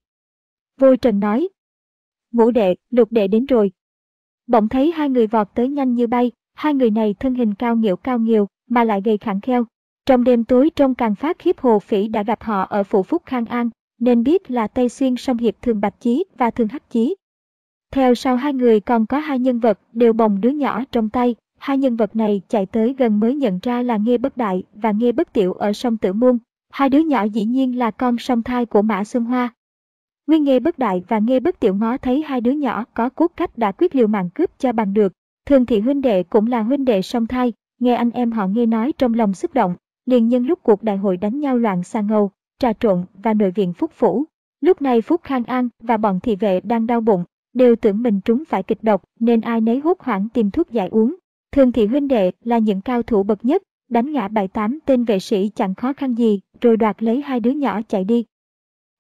Vô Trần nói: Ngũ đệ, Lục đệ đến rồi. Bỗng thấy hai người vọt tới nhanh như bay, hai người này thân hình cao nghĩu cao nghiều mà lại gầy khẳng kheo. Trong đêm tối trông càng phát khiếp. Hồ Phỉ đã gặp họ ở phủ Phúc Khang An, nên biết là Tây Xuyên song hiệp Thường Bạch Chí và Thường Hắc Chí. Theo sau hai người còn có hai nhân vật đều bồng đứa nhỏ trong tay. Hai nhân vật này chạy tới gần mới nhận ra là Nghê Bất Đại và Nghê Bất Tiểu ở sông Tử Môn. Hai đứa nhỏ dĩ nhiên là con song thai của Mã Xuân Hoa. Nguyên Nghê Bất Đại và Nghê Bất Tiểu ngó thấy hai đứa nhỏ có cốt cách đã quyết liều mạng cướp cho bằng được. Thường thị huynh đệ cũng là huynh đệ song thai, nghe anh em họ Nghê nói trong lòng xúc động, liền nhân lúc cuộc đại hội đánh nhau loạn xà ngầu, trà trộn và nội viện Phúc Phủ. Lúc này Phúc Khang An và bọn thị vệ đang đau bụng, đều tưởng mình trúng phải kịch độc nên ai nấy hốt hoảng tìm thuốc giải uống. Thường thị huynh đệ là những cao thủ bậc nhất, đánh ngã bảy tám tên vệ sĩ chẳng khó khăn gì, rồi đoạt lấy hai đứa nhỏ chạy đi.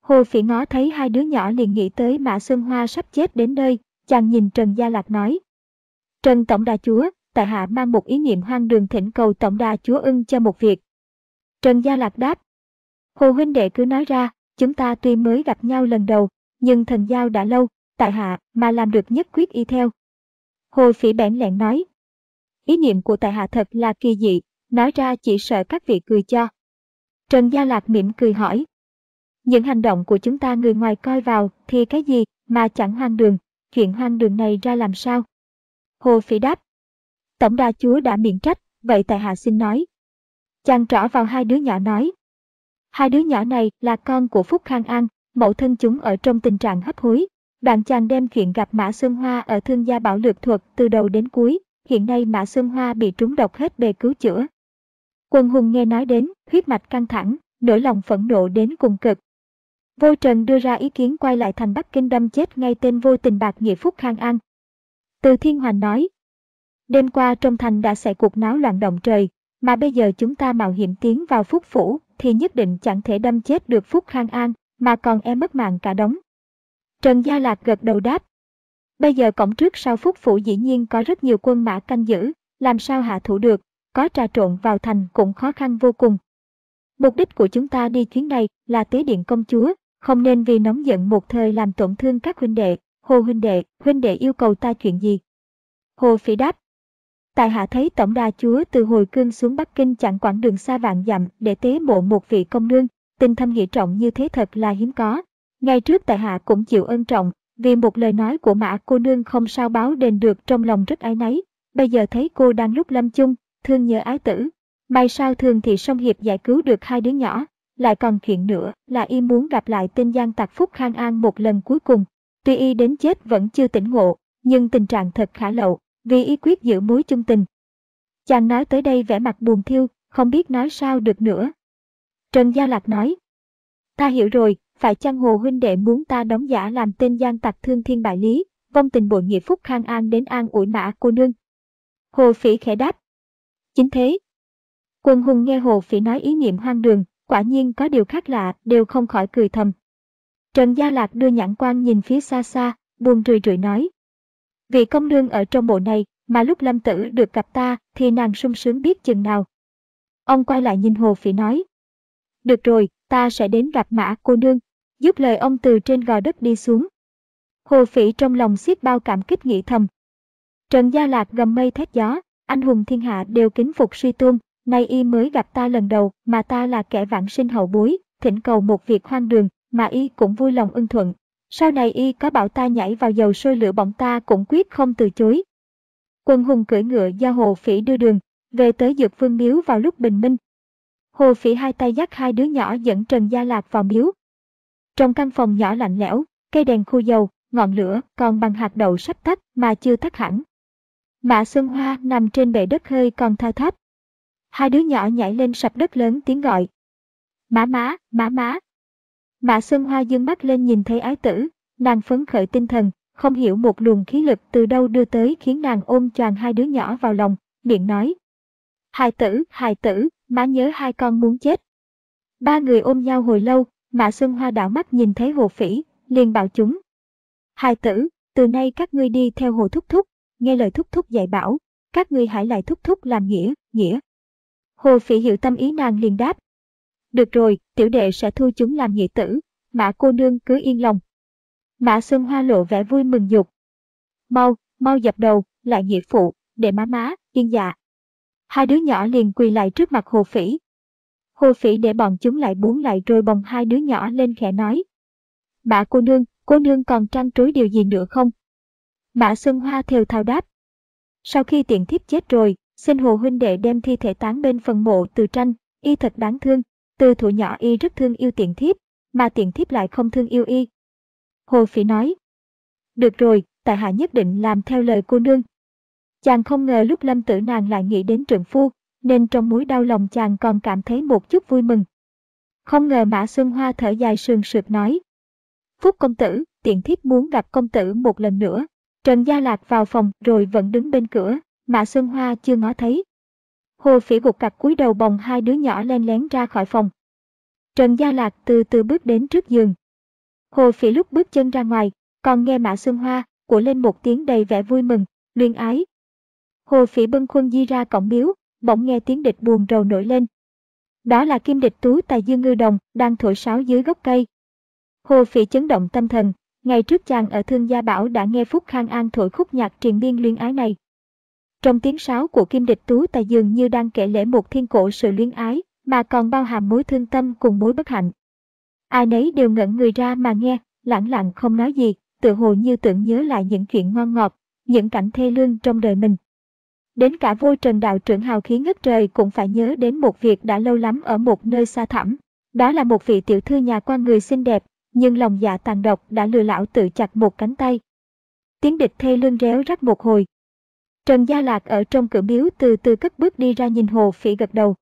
Hồ Phỉ ngó thấy hai đứa nhỏ liền nghĩ tới Mã Xuân Hoa sắp chết đến nơi, chàng nhìn Trần Gia Lạc nói. Trần Tổng Đà Chúa, tại hạ mang một ý niệm hoang đường thỉnh cầu Tổng Đà Chúa ưng cho một việc. Trần Gia Lạc đáp. Hồ huynh đệ cứ nói ra, chúng ta tuy mới gặp nhau lần đầu, nhưng thần giao đã lâu, tại hạ mà làm được nhất quyết y theo. Hồ Phỉ bẽn lẽn nói. Ý niệm của tại hạ thật là kỳ dị, nói ra chỉ sợ các vị cười cho. Trần Gia Lạc mỉm cười hỏi. Những hành động của chúng ta người ngoài coi vào thì cái gì mà chẳng hoang đường, chuyện hoang đường này ra làm sao? Hồ Phỉ đáp. Tổng Đà Chúa đã miễn trách, vậy tại hạ xin nói. Chàng trỏ vào hai đứa nhỏ nói. Hai đứa nhỏ này là con của Phúc Khang An, mẫu thân chúng ở trong tình trạng hấp hối. Đoạn chàng đem chuyện gặp Mã Xuân Hoa ở Thương Gia Bảo Lược thuật từ đầu đến cuối, hiện nay Mã Xuân Hoa bị trúng độc hết bề cứu chữa. Quân hùng nghe nói đến, huyết mạch căng thẳng, nỗi lòng phẫn nộ đến cùng cực. Vô Trần đưa ra ý kiến quay lại thành Bắc Kinh đâm chết ngay tên vô tình bạc nghĩa Phúc Khang An. Từ Thiên Hoành nói. Đêm qua trong thành đã xảy cuộc náo loạn động trời, mà bây giờ chúng ta mạo hiểm tiến vào Phúc Phủ, thì nhất định chẳng thể đâm chết được Phúc Khang An, mà còn e mất mạng cả đống. Trần Gia Lạc gật đầu đáp. Bây giờ cổng trước sau Phúc Phủ dĩ nhiên có rất nhiều quân mã canh giữ, làm sao hạ thủ được, có trà trộn vào thành cũng khó khăn vô cùng. Mục đích của chúng ta đi chuyến này là tế điện công chúa, không nên vì nóng giận một thời làm tổn thương các huynh đệ. Hồ huynh đệ, huynh đệ yêu cầu ta chuyện gì? Hồ Phỉ đáp. Tại hạ thấy Tổng Đà Chúa từ hồi cương xuống Bắc Kinh chẳng quãng đường xa vạn dặm để tế mộ một vị công nương, tình thâm nghĩa trọng như thế thật là hiếm có. Ngày trước tại hạ cũng chịu ân trọng, vì một lời nói của Mã cô nương không sao báo đền được, trong lòng rất áy náy. Bây giờ thấy cô đang lúc lâm chung, thương nhớ ái tử. May sao thường thì song hiệp giải cứu được hai đứa nhỏ, lại còn chuyện nữa là y muốn gặp lại tên gian tặc Phúc Khang An một lần cuối cùng. Tuy y đến chết vẫn chưa tỉnh ngộ, nhưng tình trạng thật khả lậu, vì y quyết giữ mối chung tình. Chàng nói tới đây vẻ mặt buồn thiêu, không biết nói sao được nữa. Trần Gia Lạc nói. Ta hiểu rồi, phải chăng Hồ huynh đệ muốn ta đóng giả làm tên gian tặc thương thiên bại lý, vong tình bội nghĩa Phúc Khang An đến an ủi Mã cô nương? Hồ Phỉ khẽ đáp. Chính thế. Quân hùng nghe Hồ Phỉ nói ý niệm hoang đường, quả nhiên có điều khác lạ, đều không khỏi cười thầm. Trần Gia Lạc đưa nhãn quan nhìn phía xa xa, buồn rười rượi nói. Vị công nương ở trong bộ này, mà lúc Lâm Tử được gặp ta, thì nàng sung sướng biết chừng nào. Ông quay lại nhìn Hồ Phỉ nói. Được rồi, ta sẽ đến gặp Mã cô nương. Dứt lời ông từ trên gò đất đi xuống. Hồ Phỉ trong lòng xiết bao cảm kích nghĩ thầm. Trần Gia Lạc gầm mây thét gió, anh hùng thiên hạ đều kính phục suy tôn. Nay y mới gặp ta lần đầu, mà ta là kẻ vãng sinh hậu bối, thỉnh cầu một việc hoang đường, mà y cũng vui lòng ưng thuận. Sau này y có bảo ta nhảy vào dầu sôi lửa bỏng ta cũng quyết không từ chối. Quân hùng cưỡi ngựa do Hồ Phỉ đưa đường, về tới Dược Vương miếu vào lúc bình minh. Hồ Phỉ hai tay dắt hai đứa nhỏ dẫn Trần Gia Lạc vào miếu. Trong căn phòng nhỏ lạnh lẽo, cây đèn khu dầu, ngọn lửa còn bằng hạt đậu sắp tắt mà chưa tắt hẳn. Mã Xuân Hoa nằm trên bệ đất hơi còn thao tháp. Hai đứa nhỏ nhảy lên sập đất lớn tiếng gọi. Má má, má má. Mã Xuân Hoa dương mắt lên nhìn thấy ái tử, nàng phấn khởi tinh thần, không hiểu một luồng khí lực từ đâu đưa tới khiến nàng ôm choàng hai đứa nhỏ vào lòng, miệng nói. Hài tử, hài tử, má nhớ hai con muốn chết. Ba người ôm nhau hồi lâu, Mã Xuân Hoa đảo mắt nhìn thấy Hồ Phỉ, liền bảo chúng. Hài tử, từ nay các ngươi đi theo Hồ Thúc Thúc, nghe lời Thúc Thúc dạy bảo, các ngươi hãy lại Thúc Thúc làm nghĩa, nghĩa. Hồ Phỉ hiểu tâm ý nàng liền đáp. Được rồi, tiểu đệ sẽ thu chúng làm nghĩa tử, Mã cô nương cứ yên lòng. Mã Xuân Hoa lộ vẻ vui mừng dục. Mau, mau dập đầu, lại nghĩa phụ, để má má, yên dạ. Hai đứa nhỏ liền quỳ lại trước mặt Hồ Phỉ. Hồ Phỉ để bọn chúng lại bốn lại rồi bồng hai đứa nhỏ lên khẽ nói. Mã cô nương, cô nương còn trăn trối điều gì nữa không? Mã Xuân Hoa thều thào đáp. Sau khi tiện thiếp chết rồi, xin Hồ huynh đệ đem thi thể táng bên phần mộ Từ Tranh, y thật đáng thương. Từ thuở nhỏ y rất thương yêu tiện thiếp, mà tiện thiếp lại không thương yêu y. Hồ Phỉ nói. Được rồi, tại hạ nhất định làm theo lời cô nương. Chàng không ngờ lúc Lâm Tử nàng lại nghĩ đến trượng phu, nên trong mối đau lòng chàng còn cảm thấy một chút vui mừng. Không ngờ Mã Xuân Hoa thở dài sườn sượt nói. Phúc công tử, tiện thiếp muốn gặp công tử một lần nữa. Trần Gia Lạc vào phòng rồi vẫn đứng bên cửa, Mã Xuân Hoa chưa ngó thấy. Hồ Phỉ gục cặt cúi đầu bồng hai đứa nhỏ len lén ra khỏi phòng. Trần Gia Lạc từ từ bước đến trước giường, Hồ Phỉ lúc bước chân ra ngoài, còn nghe Mã Xuân Hoa của lên một tiếng đầy vẻ vui mừng, luyến ái. Hồ Phỉ bâng khuâng đi ra cổng miếu, bỗng nghe tiếng địch buồn rầu nổi lên. Đó là Kim Địch Tú tài Dương Ngư Đồng đang thổi sáo dưới gốc cây. Hồ Phỉ chấn động tâm thần, ngày trước chàng ở Thương Gia Bảo đã nghe Phúc Khang An thổi khúc nhạc triền miên luyến ái này. Trong tiếng sáo của Kim Địch Tú tài dường như đang kể lể một thiên cổ sự luyến ái, mà còn bao hàm mối thương tâm cùng mối bất hạnh. Ai nấy đều ngẩn người ra mà nghe, lẳng lặng không nói gì, tự hồ như tưởng nhớ lại những chuyện ngon ngọt, những cảnh thê lương trong đời mình. Đến cả Vô Trần đạo trưởng hào khí ngất trời cũng phải nhớ đến một việc đã lâu lắm ở một nơi xa thẳm. Đó là một vị tiểu thư nhà quan người xinh đẹp, nhưng lòng dạ tàn độc đã lừa lão tự chặt một cánh tay. Tiếng địch thê lương réo rắt một hồi. Trần Gia Lạc ở trong cửa miếu từ từ cất bước đi ra nhìn Hồ Phỉ gật đầu.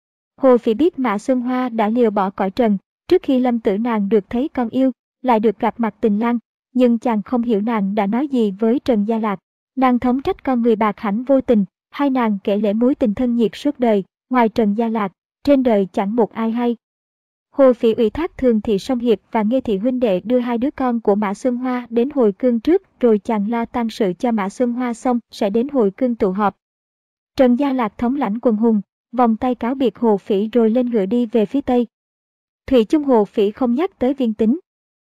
Hồ Phỉ biết Mã Xuân Hoa đã liều bỏ cõi trần, trước khi Lâm Tử nàng được thấy con yêu, lại được gặp mặt tình lang, nhưng chàng không hiểu nàng đã nói gì với Trần Gia Lạc. Nàng thống trách con người bạc hãnh vô tình, hai nàng kể lể mối tình thân nhiệt suốt đời, ngoài Trần Gia Lạc, trên đời chẳng một ai hay. Hồ Phỉ ủy thác Thường Thị Song Hiệp và Nghê Thị huynh đệ đưa hai đứa con của Mã Xuân Hoa đến hồi cương trước, rồi chàng lo tang sự cho Mã Xuân Hoa xong sẽ đến hồi cương tụ họp. Trần Gia Lạc thống lãnh quần hùng, vòng tay cáo biệt Hồ Phỉ rồi lên ngựa đi về phía tây. Thủy chung Hồ Phỉ không nhắc tới Viên Tính.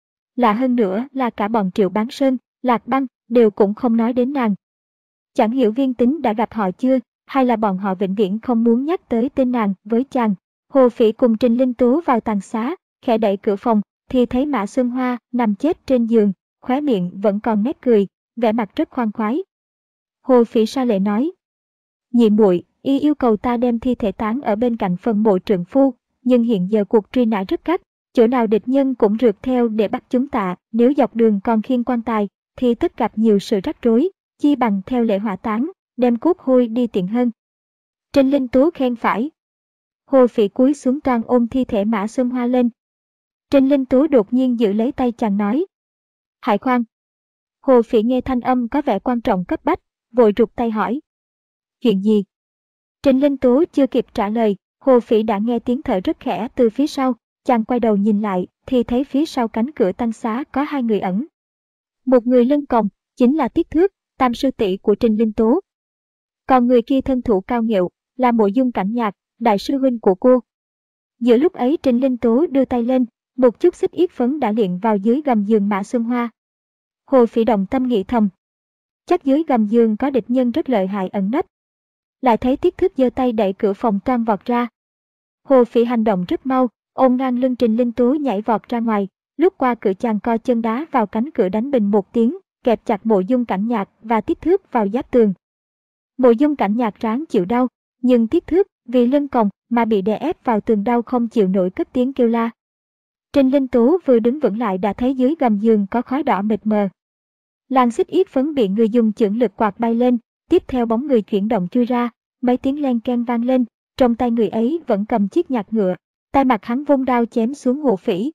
Lạ hơn nữa là cả bọn Triệu Bán Sơn, Lạc Băng đều cũng không nói đến nàng. Chẳng hiểu Viên Tính đã gặp họ chưa, hay là bọn họ vĩnh viễn không muốn nhắc tới tên nàng với chàng. Hồ Phỉ cùng Trình Linh Tố vào tàng xá, khẽ đẩy cửa phòng, thì thấy Mã Xuân Hoa nằm chết trên giường, khóe miệng vẫn còn nét cười, vẻ mặt rất khoan khoái. Hồ Phỉ sa lệ nói: Nhị muội, y yêu cầu ta đem thi thể táng ở bên cạnh phần mộ trượng phu, nhưng hiện giờ cuộc truy nã rất gắt, chỗ nào địch nhân cũng rượt theo để bắt chúng ta, nếu dọc đường còn khiêng quan tài, thì tất gặp nhiều sự rắc rối, chi bằng theo lễ hỏa táng, đem cốt hôi đi tiện hơn. Trình Linh Tố khen phải. Hồ Phỉ cúi xuống toàn ôm thi thể Mã Xuân Hoa lên. Trình Linh Tố đột nhiên giữ lấy tay chàng nói: Hãy khoan. Hồ Phỉ nghe thanh âm có vẻ quan trọng cấp bách, vội rụt tay hỏi: Chuyện gì? Trình Linh Tố chưa kịp trả lời, Hồ Phỉ đã nghe tiếng thở rất khẽ từ phía sau, chàng quay đầu nhìn lại thì thấy phía sau cánh cửa tang xá có hai người ẩn. Một người lưng còng, chính là Tiết Thước, tam sư tỷ của Trình Linh Tố. Còn người kia thân thủ cao nghệu, là Mộ Dung Cảnh Nhạc, đại sư huynh của cô. Giữa lúc ấy Trình Linh Tố đưa tay lên, một chút xích yết phấn đã liệng vào dưới gầm giường Mã Xuân Hoa. Hồ Phỉ động tâm nghĩ thầm, chắc dưới gầm giường có địch nhân rất lợi hại ẩn nấp. Lại thấy Tiết Thước giơ tay đẩy cửa phòng toan vọt ra. Hồ Phỉ hành động rất mau, ôm ngang lưng Trình Linh Tố nhảy vọt ra ngoài, lúc qua cửa chàng co chân đá vào cánh cửa đánh bình một tiếng, kẹp chặt Mộ Dung Cảnh Nhạc và Tiết Thước vào giáp tường. Mộ Dung Cảnh Nhạc ráng chịu đau, nhưng Tiết Thước vì lưng còng mà bị đè ép vào tường đau không chịu nổi cất tiếng kêu la. Trình Linh Tố vừa đứng vững lại đã thấy dưới gầm giường có khói đỏ mịt mờ. Làn xích yết phấn bị người dùng chưởng lực quạt bay lên, tiếp theo bóng người chuyển động chui ra, mấy tiếng len keng vang lên, trong tay người ấy vẫn cầm chiếc nhạc ngựa, tay mặt hắn vung đao chém xuống Hồ Phỉ.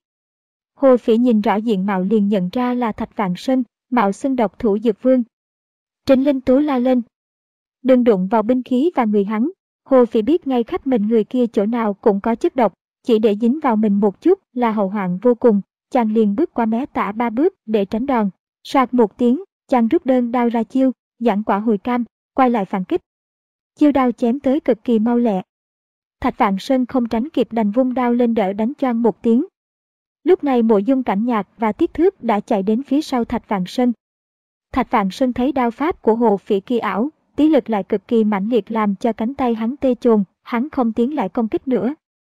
Hồ Phỉ nhìn rõ diện mạo liền nhận ra là Thạch Vạn Sơn, Mạo Xưng độc thủ dược vương. Trình Linh Tố la lên: Đừng đụng vào binh khí và người hắn. Hồ Phỉ biết ngay khắp mình người kia chỗ nào cũng có chất độc, chỉ để dính vào mình một chút là hậu hoạn vô cùng, chàng liền bước qua mé tả ba bước để tránh đòn. Soạt một tiếng, chàng rút đơn đao ra chiêu, giảng quả hồi cam, quay lại phản kích. Chiêu đao chém tới cực kỳ mau lẹ. Thạch Vạn Sơn không tránh kịp đành vung đao lên đỡ đánh choang một tiếng. Lúc này Mộ Dung Cảnh Nhạc và Tiết Thước đã chạy đến phía sau Thạch Vạn Sơn. Thạch Vạn Sơn thấy đao pháp của Hồ Phỉ kỳ ảo, tí lực lại cực kỳ mãnh liệt làm cho cánh tay hắn tê chồn, hắn không tiến lại công kích nữa.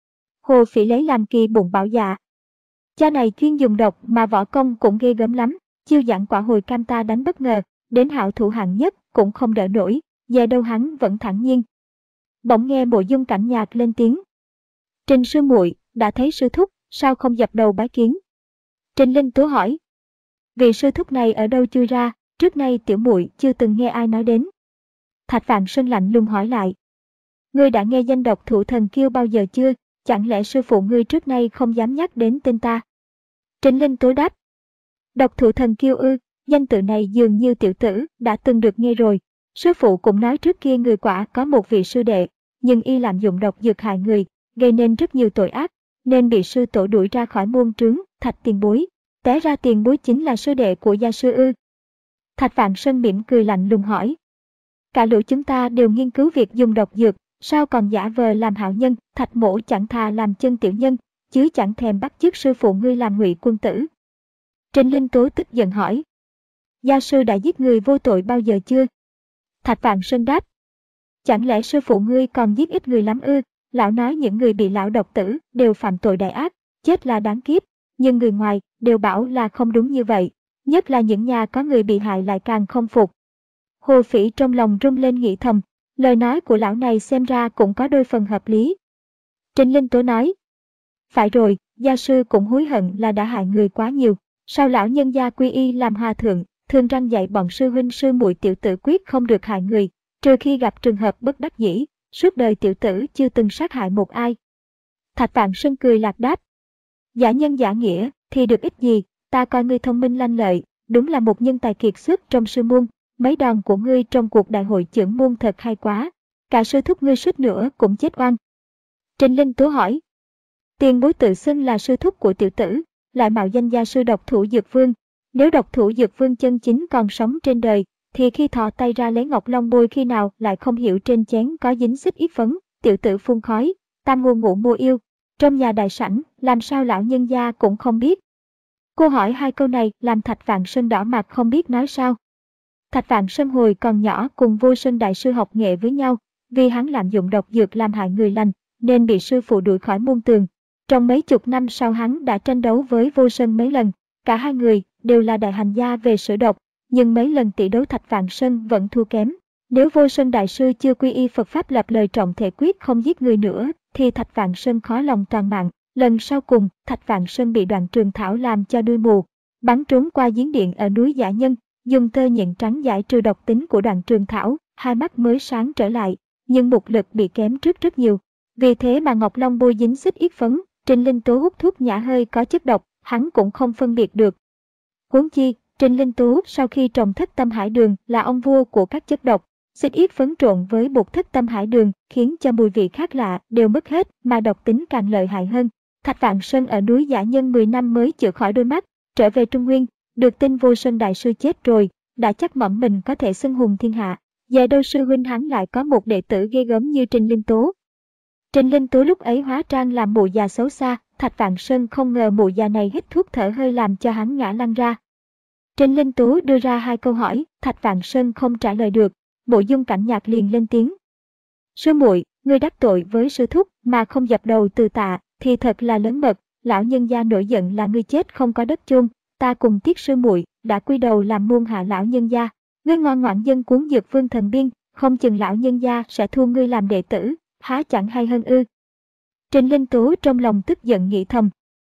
Hồ Phỉ lấy làm kỳ bụng bảo dạ. Cha này chuyên dùng độc mà võ công cũng ghê gớm lắm, chiêu giảng quả hồi cam ta đánh bất ngờ, đến hảo thủ hạng nhất cũng không đỡ nổi, về đâu hắn vẫn thản nhiên. Bỗng nghe Mộ Dung Cảnh Nhạc lên tiếng: Trình sư muội, đã thấy sư thúc, sao không dập đầu bái kiến? Trình Linh Tố hỏi: Vị sư thúc này ở đâu chui ra, trước nay tiểu muội chưa từng nghe ai nói đến. Thạch Vạn Sơn lạnh lùng hỏi lại: Ngươi đã nghe danh độc thủ thần kiêu bao giờ chưa, chẳng lẽ sư phụ ngươi trước nay không dám nhắc đến tên ta? Trình Linh Tố đáp: Độc thủ thần kiêu ư, danh tự này dường như tiểu tử đã từng được nghe rồi. Sư phụ cũng nói trước kia người quả có một vị sư đệ, nhưng y lạm dụng độc dược hại người, gây nên rất nhiều tội ác, nên bị sư tổ đuổi ra khỏi môn trướng. Thạch tiền bối, Té ra tiền bối chính là sư đệ của gia sư ư? Thạch Vạn Sơn mỉm cười lạnh lùng hỏi. Cả lũ chúng ta đều nghiên cứu việc dùng độc dược, sao còn giả vờ làm hảo nhân? Thạch mỗ chẳng thà làm chân tiểu nhân, chứ chẳng thèm bắt chước sư phụ ngươi làm ngụy quân tử. Trình Linh Tố tức giận hỏi. Gia sư đã giết người vô tội bao giờ chưa? Thạch Vạn Sơn đáp. Chẳng lẽ sư phụ ngươi còn giết ít người lắm ư? Lão nói những người bị lão độc tử đều phạm tội đại ác, chết là đáng kiếp, nhưng người ngoài đều bảo là không đúng như vậy, nhất là những nhà có người bị hại lại càng không phục. Hồ Phỉ trong lòng rung lên nghĩ thầm, lời nói của lão này xem ra cũng có đôi phần hợp lý. Trình Linh Tố nói. Phải rồi, gia sư cũng hối hận là đã hại người quá nhiều, sao lão nhân gia quy y làm hòa thượng, thường răn dạy bọn sư huynh sư muội tiểu tử quyết không được hại người, trừ khi gặp trường hợp bất đắc dĩ, suốt đời tiểu tử chưa từng sát hại một ai. Thạch Vạn Sơn cười lạc đáp. Giả nhân giả nghĩa thì được ích gì, ta coi ngươi thông minh lanh lợi, đúng là một nhân tài kiệt xuất trong sư môn, mấy đòn của ngươi trong cuộc đại hội chưởng môn thật hay quá, cả sư thúc ngươi suýt nữa cũng chết oan. Trình Linh Tố hỏi. Tiền bối tự xưng là sư thúc của tiểu tử, lại mạo danh gia sư độc thủ Dược Vương, nếu độc thủ Dược Vương chân chính còn sống trên đời, thì khi thò tay ra lấy ngọc long bôi khi nào lại không hiểu trên chén có dính xích ít phấn, tiểu tử phun khói, tam ngô ngũ mua yêu, trong nhà đại sảnh, làm sao lão nhân gia cũng không biết. Cô hỏi hai câu này làm Thạch Vạn Sơn đỏ mặt không biết nói sao. Thạch Vạn Sơn hồi còn nhỏ cùng Vô Sơn đại sư học nghệ với nhau, vì hắn lạm dụng độc dược làm hại người lành, nên bị sư phụ đuổi khỏi môn tường. Trong mấy chục năm sau hắn đã tranh đấu với Vô Sơn mấy lần, cả hai người đều là đại hành gia về sử độc, nhưng mấy lần tỷ đấu Thạch Vạn Sơn vẫn thua kém. Nếu Vô Sơn đại sư chưa quy y Phật pháp lập lời trọng thể quyết không giết người nữa, thì Thạch Vạn Sơn khó lòng toàn mạng. Lần sau cùng, Thạch Vạn Sơn bị Đoạn Trường Thảo làm cho đuôi mù, bắn trốn qua giếng điện ở núi Giả Nhân, dùng tơ nhện trắng giải trừ độc tính của Đoạn Trường Thảo, hai mắt mới sáng trở lại, nhưng mục lực bị kém trước rất nhiều. Vì thế mà Ngọc Long bôi dính xích yết phấn, Trình Linh Tố hút thuốc nhả hơi có chất độc, hắn cũng không phân biệt được. Huống chi, Trình Linh Tố sau khi trồng thất tâm hải đường là ông vua của các chất độc, xích yết phấn trộn với bột thất tâm hải đường khiến cho mùi vị khác lạ đều mất hết mà độc tính càng lợi hại hơn. Thạch Vạn Sơn ở núi Giả Nhân mười năm mới chữa khỏi đôi mắt, trở về Trung Nguyên, được tin Vô Sơn đại sư chết rồi, đã chắc mẩm mình có thể xưng hùng thiên hạ. Về đâu sư huynh hắn lại có một đệ tử ghê gớm như Trình Linh Tố. Trình Linh Tố lúc ấy hóa trang làm mụ già xấu xa, Thạch Vạn Sơn không ngờ mụ già này hít thuốc thở hơi làm cho hắn ngã lăn ra. Trình Linh Tố đưa ra hai câu hỏi, Thạch Vạn Sơn không trả lời được, Mộ Dung Cảnh Nhạc liền lên tiếng. Sư muội, ngươi đắc tội với sư thúc mà không dập đầu từ tạ, thì thật là lớn mật, lão nhân gia nổi giận là ngươi chết không có đất chôn, ta cùng Tiết sư muội đã quy đầu làm môn hạ lão nhân gia, ngươi ngoan ngoãn dân cuốn Dược Vương thần biên, không chừng lão nhân gia sẽ thu ngươi làm đệ tử, há chẳng hay hơn ư. Trình Linh Tố trong lòng tức giận nghĩ thầm.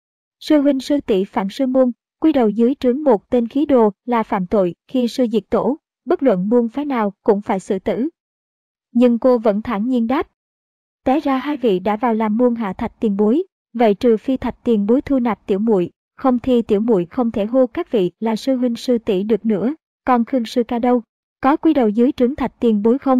Sư huynh sư tỷ phản sư môn, quy đầu dưới trướng một tên khí đồ là phạm tội khi sư diệt tổ, bất luận môn phái nào cũng phải xử tử. Nhưng cô vẫn thản nhiên đáp. Té ra hai vị đã vào làm môn hạ Thạch tiền bối, vậy trừ phi Thạch tiền bối thu nạp tiểu muội, không thì tiểu muội không thể hô các vị là sư huynh sư tỷ được nữa, còn Khương sư ca đâu, có quy đầu dưới trướng Thạch tiền bối không?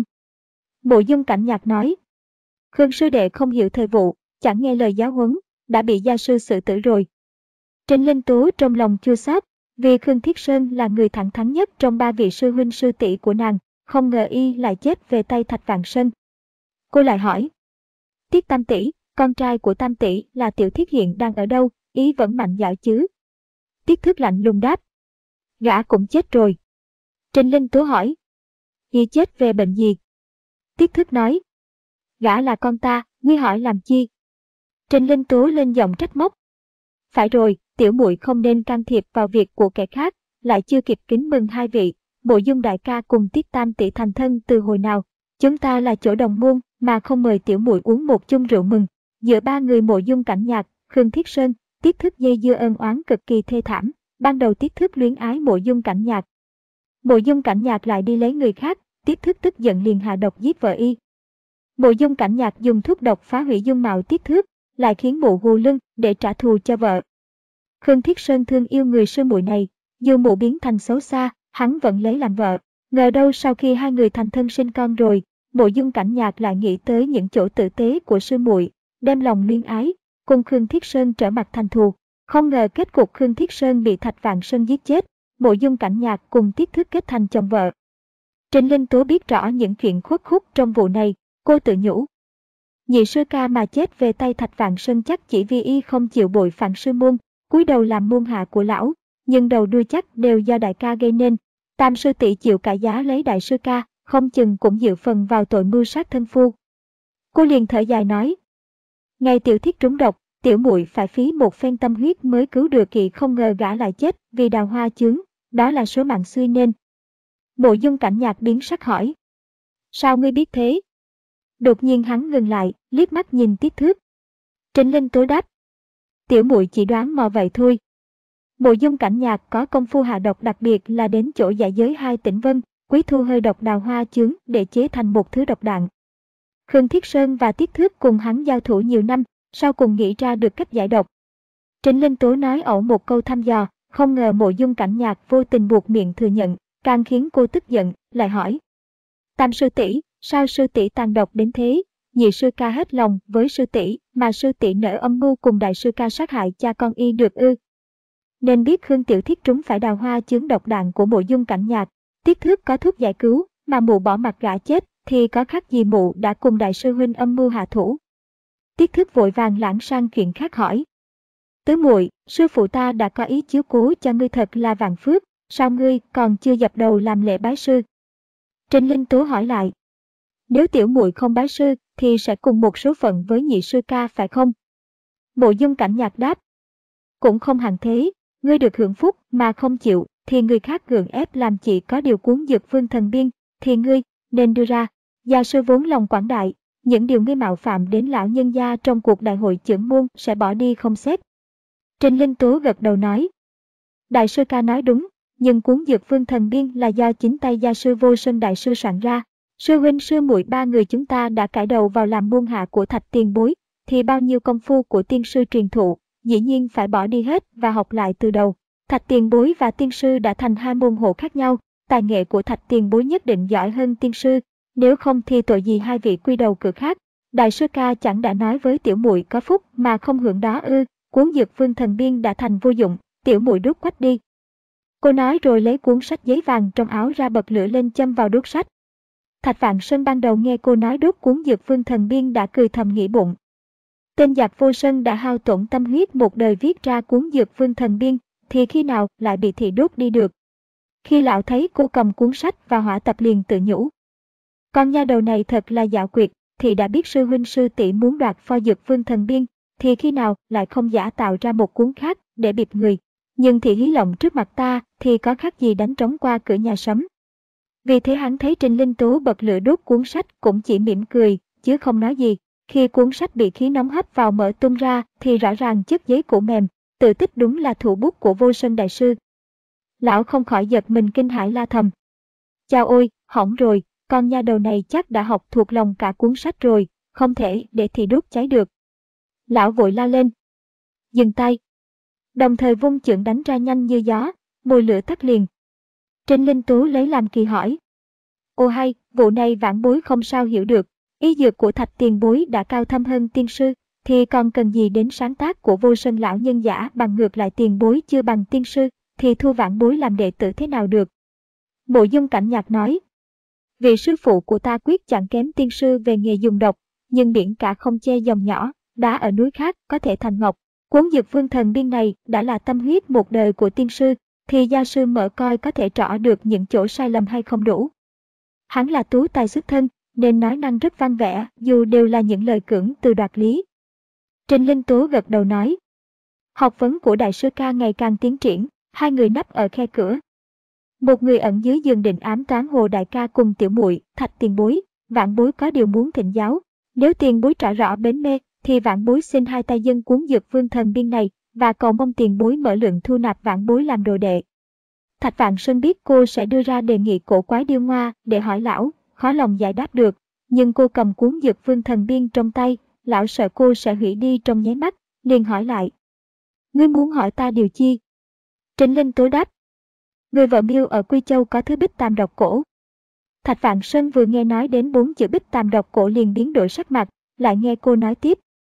Mộ Dung Cảnh Nhạc nói. Khương sư đệ không hiểu thời vụ, chẳng nghe lời giáo huấn, đã bị gia sư xử tử rồi. Trình Linh Tố trong lòng chua xót, vì Khương Thiết Sơn là người thẳng thắn nhất trong ba vị sư huynh sư tỷ của nàng, không ngờ y lại chết về tay Thạch Vạn Sơn. Cô lại hỏi. Tiết Tam tỷ, con trai của Tam tỷ là Tiểu Thiết hiện đang ở đâu, ý vẫn mạnh dạn chứ? Tiết Thước lạnh lùng đáp. Gã cũng chết rồi. Trình Linh Tố hỏi. Y chết về bệnh gì? Tiết Thước nói. Gã là con ta, ngươi hỏi làm chi? Trình Linh Tố lên giọng trách móc. Phải rồi, tiểu muội không nên can thiệp vào việc của kẻ khác, lại chưa kịp kính mừng hai vị, Mộ Dung đại ca cùng Tiết Tam tỷ thành thân từ hồi nào, chúng ta là chỗ đồng môn mà không mời tiểu muội uống một chung rượu mừng. Giữa ba người Mộ Dung Cảnh Nhạc, Khương Thiết Sơn, Tiết Thước dây dưa ân oán cực kỳ thê thảm, ban đầu Tiết Thước luyến ái Mộ Dung Cảnh Nhạc. Mộ Dung Cảnh Nhạc lại đi lấy người khác, Tiết Thước tức giận liền hạ độc giết vợ y. Mộ Dung Cảnh Nhạc dùng thuốc độc phá hủy dung mạo Tiết Thước, lại khiến mụ gù lưng để trả thù cho vợ. Khương Thiết Sơn thương yêu người sư muội này, dù mụ biến thành xấu xa, hắn vẫn lấy làm vợ. Ngờ đâu sau khi hai người thành thân sinh con rồi, Mộ Dung Cảnh Nhạc lại nghĩ tới những chỗ tử tế của sư muội, đem lòng luyến ái, cùng Khương Thiết Sơn trở mặt thành thù. Không ngờ kết cục Khương Thiết Sơn bị Thạch Vạn Sơn giết chết, Mộ Dung Cảnh Nhạc cùng Tiết Thước kết thành chồng vợ. Trình Linh Tố biết rõ những chuyện khuất khúc trong vụ này, cô tự nhủ. Nhị sư ca mà chết về tay Thạch Vạn Sơn chắc chỉ vì y không chịu bội phản sư môn, cúi đầu làm môn hạ của lão, nhưng đầu đuôi chắc đều do đại ca gây nên. Tam sư tỷ chịu cả giá lấy đại sư ca, không chừng cũng dự phần vào tội mưu sát thân phu. Cô liền thở dài nói. Ngày Tiểu Thiết trúng độc, tiểu muội phải phí một phen tâm huyết mới cứu được kỵ, không ngờ gã lại chết vì đào hoa chướng, đó là số mạng xui nên. Mộ Dung Cảnh Nhạc biến sắc hỏi. Sao ngươi biết thế? Đột nhiên hắn ngừng lại, liếc mắt nhìn Tiết Thước. Trình Linh Tố đáp. Tiểu muội chỉ đoán mò vậy thôi. Mộ Dung Cảnh Nhạc có công phu hạ độc, đặc biệt là đến chỗ dạ giới hai tỉnh Vân, quý thu hơi độc đào hoa chướng để chế thành một thứ độc đạn. Khương Thiết Sơn và Tiết Thước cùng hắn giao thủ nhiều năm, sau cùng nghĩ ra được cách giải độc. Trình Linh Tố nói ẩu một câu thăm dò, không ngờ Mộ Dung Cảnh Nhạc vô tình buộc miệng thừa nhận, càng khiến cô tức giận, lại hỏi. Tam sư tỷ, sao sư tỷ tàn độc đến thế? Nhị sư ca hết lòng với sư tỷ, mà sư tỷ nỡ âm mưu cùng đại sư ca sát hại cha con y được ư? Nên biết Khương Tiểu Thiết trúng phải đào hoa chướng độc đạn của Mộ Dung Cảnh Nhạc, Tiết Thước có thuốc giải cứu, mà mụ bỏ mặt gã chết, thì có khác gì mụ đã cùng đại sư huynh âm mưu hạ thủ? Tiết Thước vội vàng lãng sang chuyện khác hỏi. Tứ muội, sư phụ ta đã có ý chiếu cố cho ngươi thật là vạn phước, sao ngươi còn chưa dập đầu làm lễ bái sư? Trình Linh Tố hỏi lại. Nếu tiểu muội không bái sư, thì sẽ cùng một số phận với nhị sư ca phải không? Mộ Dung Cảnh Nhạc đáp. Cũng không hẳn thế, ngươi được hưởng phúc mà không chịu, thì người khác gượng ép làm chỉ có điều cuốn dược vương thần biên, thì ngươi nên đưa ra. Gia sư vốn lòng quảng đại, những điều ngươi mạo phạm đến lão nhân gia trong cuộc đại hội chưởng môn sẽ bỏ đi không xét. Trình Linh Tố gật đầu nói. Đại sư ca nói đúng, nhưng cuốn dược vương thần biên là do chính tay gia sư Vô Sơn đại sư soạn ra. Sư huynh sư muội ba người chúng ta đã cải đầu vào làm môn hạ của Thạch tiền bối, thì bao nhiêu công phu của tiên sư truyền thụ, dĩ nhiên phải bỏ đi hết và học lại từ đầu. Thạch tiền bối và tiên sư đã thành hai môn hộ khác nhau, tài nghệ của Thạch tiền bối nhất định giỏi hơn tiên sư, nếu không thì tội gì hai vị quy đầu cửa khác. Đại sư ca chẳng đã nói với tiểu muội có phúc mà không hưởng đó ư? Cuốn dược vương thần biên đã thành vô dụng, tiểu muội đốt quách đi. Cô nói rồi lấy cuốn sách giấy vàng trong áo ra, bật lửa lên châm vào đốt sách. Thạch Vạn Sơn ban đầu nghe cô nói đốt cuốn dược vương thần biên đã cười thầm nghĩ bụng. Tên giặc Vô Sơn đã hao tổn tâm huyết một đời viết ra cuốn dược vương thần biên, thì khi nào lại bị thị đốt đi được? Khi lão thấy cô cầm cuốn sách và hỏa tập liền tự nhủ. Con nha đầu này thật là dạo quyệt, thì đã biết sư huynh sư tỷ muốn đoạt pho dược vương thần biên, thì khi nào lại không giả tạo ra một cuốn khác để bịp người. Nhưng thị hí lộng trước mặt ta thì có khác gì đánh trống qua cửa nhà sấm. Vì thế hắn thấy Trình Linh Tố bật lửa đốt cuốn sách cũng chỉ mỉm cười, chứ không nói gì. Khi cuốn sách bị khí nóng hấp vào mở tung ra thì rõ ràng chất giấy cũ mềm, tự tích đúng là thủ bút của Vô Sơn đại sư. Lão không khỏi giật mình kinh hãi la thầm. Chao ôi, hỏng rồi, con nha đầu này chắc đã học thuộc lòng cả cuốn sách rồi, không thể để thị đốt cháy được. Lão vội la lên. Dừng tay. Đồng thời vung chưởng đánh ra nhanh như gió, mùi lửa tắt liền. Trình Linh Tú lấy làm kỳ hỏi. Ô hay, vụ này vãn bối không sao hiểu được, y dược của Thạch tiền bối đã cao thâm hơn tiên sư, thì còn cần gì đến sáng tác của Vô Sơn lão nhân giả, bằng ngược lại tiền bối chưa bằng tiên sư, thì thu vãn bối làm đệ tử thế nào được? Mộ Dung Cảnh Nhạc nói. Vị sư phụ của ta quyết chẳng kém tiên sư về nghề dùng độc, nhưng biển cả không che dòng nhỏ, đá ở núi khác có thể thành ngọc. Cuốn dược vương thần biên này đã là tâm huyết một đời của tiên sư, thì gia sư mở coi có thể trỏ được những chỗ sai lầm hay không đủ. Hắn là tú tài xuất thân, nên nói năng rất văn vẻ, dù đều là những lời cưỡng từ đoạt lý. Trình Linh Tố gật đầu nói. Học vấn của đại sư ca ngày càng tiến triển, hai người nấp ở khe cửa. Một người ẩn dưới giường định ám toán Hồ đại ca cùng tiểu muội Thạch tiền bối, vãn bối có điều muốn thỉnh giáo. Nếu tiền bối trả rõ bến mê, thì vãn bối xin hai tay dân cuốn dược vương thần biên này, và cầu mong tiền bối mở lượng thu nạp vãn bối làm đồ đệ. Thạch Vạn Sơn biết cô sẽ đưa ra đề nghị cổ quái điêu ngoa để hỏi lão, khó lòng giải đáp được, nhưng cô cầm cuốn dược vương thần biên trong tay, lão sợ cô sẽ hủy đi trong nháy mắt, liền hỏi lại. Ngươi muốn hỏi ta điều chi? Trình Linh Tố đáp. Người vợ Miêu ở Quy Châu có thứ bích tam độc cổ. Thạch Vạn Sơn vừa nghe nói đến bốn chữ bích tam độc cổ liền biến đổi sắc mặt, lại nghe cô nói tiếp.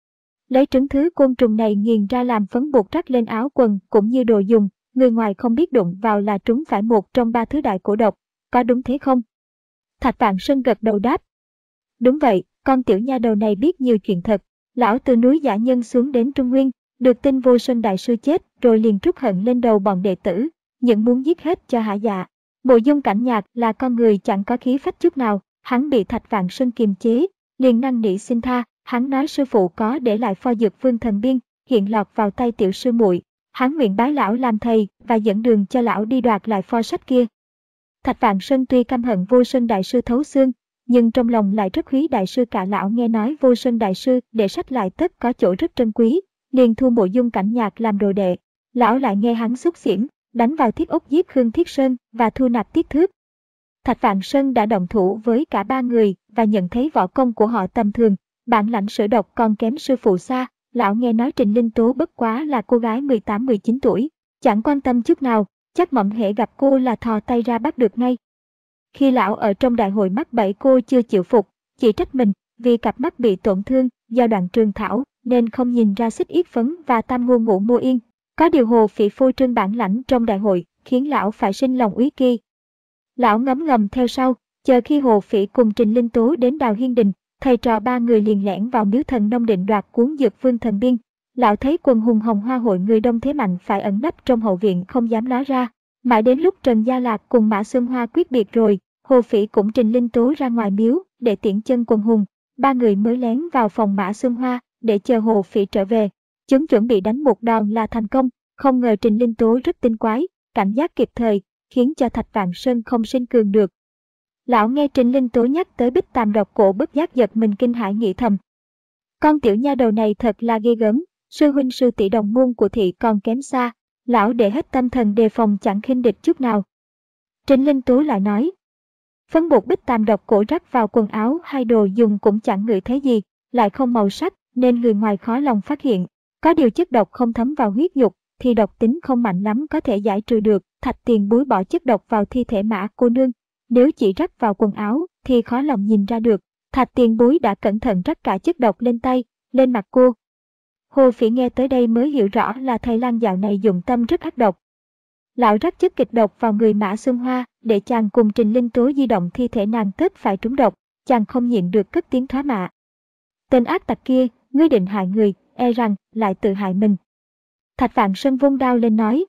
Lấy trứng thứ côn trùng này nghiền ra làm phấn bột rắc lên áo quần cũng như đồ dùng, người ngoài không biết đụng vào là trúng phải một trong ba thứ đại cổ độc, có đúng thế không? Thạch Vạn Sơn gật đầu đáp. Đúng vậy, con tiểu nha đầu này biết nhiều chuyện thật. Lão từ núi Dã Nhân xuống đến Trung Nguyên, được tin Vô Sơn đại sư chết rồi liền trút hận lên đầu bọn đệ tử, những muốn giết hết cho hả dạ. Mộ Dung Cảnh Nhạc là con người chẳng có khí phách chút nào, hắn bị Thạch Vạn Sơn kiềm chế, liền năn nỉ xin tha. Hắn nói sư phụ có để lại pho dược vương thần biên, hiện lọt vào tay tiểu sư muội. Hắn nguyện bái lão làm thầy và dẫn đường cho lão đi đoạt lại pho sách kia. Thạch Vạn Sơn tuy căm hận Vô Sơn đại sư thấu xương, nhưng trong lòng lại rất quý đại sư cả. Lão nghe nói Vô Sơn đại sư để sách lại tất có chỗ rất trân quý, liền thu Mộ Dung Cảnh Nhạc làm đồ đệ. Lão lại nghe hắn xúc xỉn, đánh vào Thiết Ốc giết Khương Thiết Sơn và thu nạp Tiết Thước. Thạch Vạn Sơn đã động thủ với cả ba người và nhận thấy võ công của họ tầm thường, bản lãnh sử độc còn kém sư phụ xa. Lão nghe nói Trịnh Linh Tố bất quá là cô gái mười tám mười chín tuổi, chẳng quan tâm chút nào, chắc mộng hễ gặp cô là thò tay ra bắt được ngay. Khi lão ở trong đại hội mắc bẫy cô chưa chịu phục, chỉ trách mình vì cặp mắt bị tổn thương do đoạn trường thảo nên không nhìn ra xích yết phấn và tam ngô ngũ mô yên. Có điều Hồ Phỉ phô trương bản lãnh trong đại hội khiến lão phải sinh lòng úy kỳ. Lão ngấm ngầm theo sau, chờ khi Hồ Phỉ cùng Trịnh Linh Tố đến Đào Hiên Đình, thầy trò ba người liền lẻn vào miếu thần nông định đoạt cuốn dược vương thần biên. Lão thấy quần hùng Hồng Hoa hội người đông thế mạnh phải ẩn nấp trong hậu viện không dám ló ra. Mãi đến lúc Trần Gia Lạc cùng Mã Xuân Hoa quyết biệt rồi, Hồ Phỉ cũng Trịnh Linh Tố ra ngoài miếu để tiễn chân quần hùng, ba người mới lén vào phòng Mã Xuân Hoa để chờ Hồ Phỉ trở về. Chúng chuẩn bị đánh một đòn là thành công, không ngờ Trịnh Linh Tố rất tinh quái, cảnh giác kịp thời, khiến cho Thạch Vạn Sơn không sinh cường được. Lão nghe Trịnh Linh Tố nhắc tới Bích Tàm độc cổ bất giác giật mình kinh hãi nghĩ thầm. Con tiểu nha đầu này thật là ghê gớm, sư huynh sư tỷ đồng môn của thị còn kém xa. Lão để hết tâm thần đề phòng chẳng khinh địch chút nào. Trịnh Linh Tố lại nói. Phấn bột Bích Tàm độc cổ rắc vào quần áo hay đồ dùng cũng chẳng ngửi thấy gì, lại không màu sắc nên người ngoài khó lòng phát hiện. Có điều chất độc không thấm vào huyết nhục thì độc tính không mạnh lắm có thể giải trừ được. Thạch Tiền Bối bỏ chất độc vào thi thể Mã cô nương, nếu chỉ rắc vào quần áo thì khó lòng nhìn ra được. Thạch Tiền Bối đã cẩn thận rắc cả chất độc lên tay, lên mặt cô. Hồ Phỉ nghe tới đây mới hiểu rõ là thầy lang dạo này dụng tâm rất ác độc. Lão rắc chất kịch độc vào người Mã Xuân Hoa để chàng cùng Trịnh Linh Tố di động thi thể nàng tất phải trúng độc, chàng không nhịn được cất tiếng thoá mạ. Tên ác tặc kia, ngươi định hại người, e rằng lại tự hại mình. Thạch Vạn Sơn vung đao lên nói.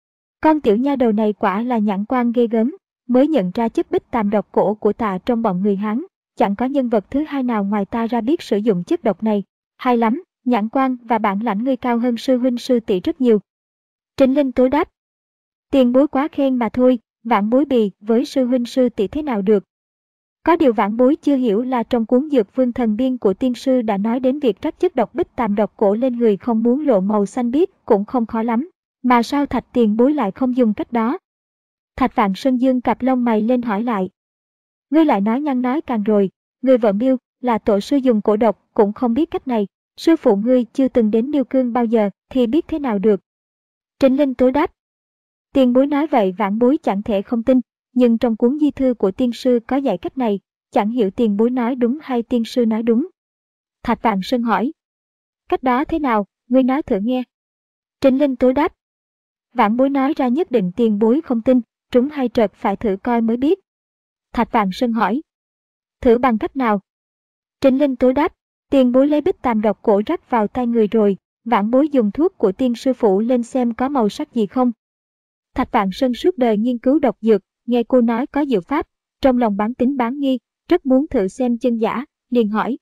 Con tiểu nha đầu này quả là nhãn quan ghê gớm, mới nhận ra chất Bích Tàm độc cổ của ta trong bọn người Hán, chẳng có nhân vật thứ hai nào ngoài ta ra biết sử dụng chất độc này. Hay lắm, nhãn quan và bản lãnh ngươi cao hơn sư huynh sư tỷ rất nhiều. Trịnh Linh Tố đáp. Tiền bối quá khen mà thôi, vãn bối bì với sư huynh sư tỷ thế nào được. Có điều vãn bối chưa hiểu là trong cuốn dược vương thần biên của tiên sư đã nói đến việc rắc chất độc Bích Tàm độc cổ lên người không muốn lộ màu xanh biếc cũng không khó lắm. Mà sao Thạch tiền bối lại không dùng cách đó? Thạch Vạn Sơn dương cặp lông mày lên hỏi lại. Ngươi lại nói nhăn nói càng rồi, người vợ Miêu là tổ sư dùng cổ độc cũng không biết cách này. Sư phụ ngươi chưa từng đến Miêu Cương bao giờ thì biết thế nào được. Trịnh Linh Tố đáp. Tiền bối nói vậy vãn bối chẳng thể không tin, nhưng trong cuốn di thư của tiên sư có dạy cách này, chẳng hiểu tiền bối nói đúng hay tiên sư nói đúng. Thạch Vạn Sơn hỏi. Cách đó thế nào, ngươi nói thử nghe. Trịnh Linh Tố đáp. Vãn bối nói ra nhất định tiền bối không tin, trúng hay trật phải thử coi mới biết. Thạch Vạn Sơn hỏi. Thử bằng cách nào? Trịnh Linh Tố đáp. Tiền bối lấy Bích Tàm độc cổ rắc vào tay người rồi, vãn bối dùng thuốc của tiên sư phụ lên xem có màu sắc gì không. Thạch Vạn Sơn suốt đời nghiên cứu độc dược, nghe cô nói có diệu pháp, trong lòng bán tín bán nghi, rất muốn thử xem chân giả, liền hỏi.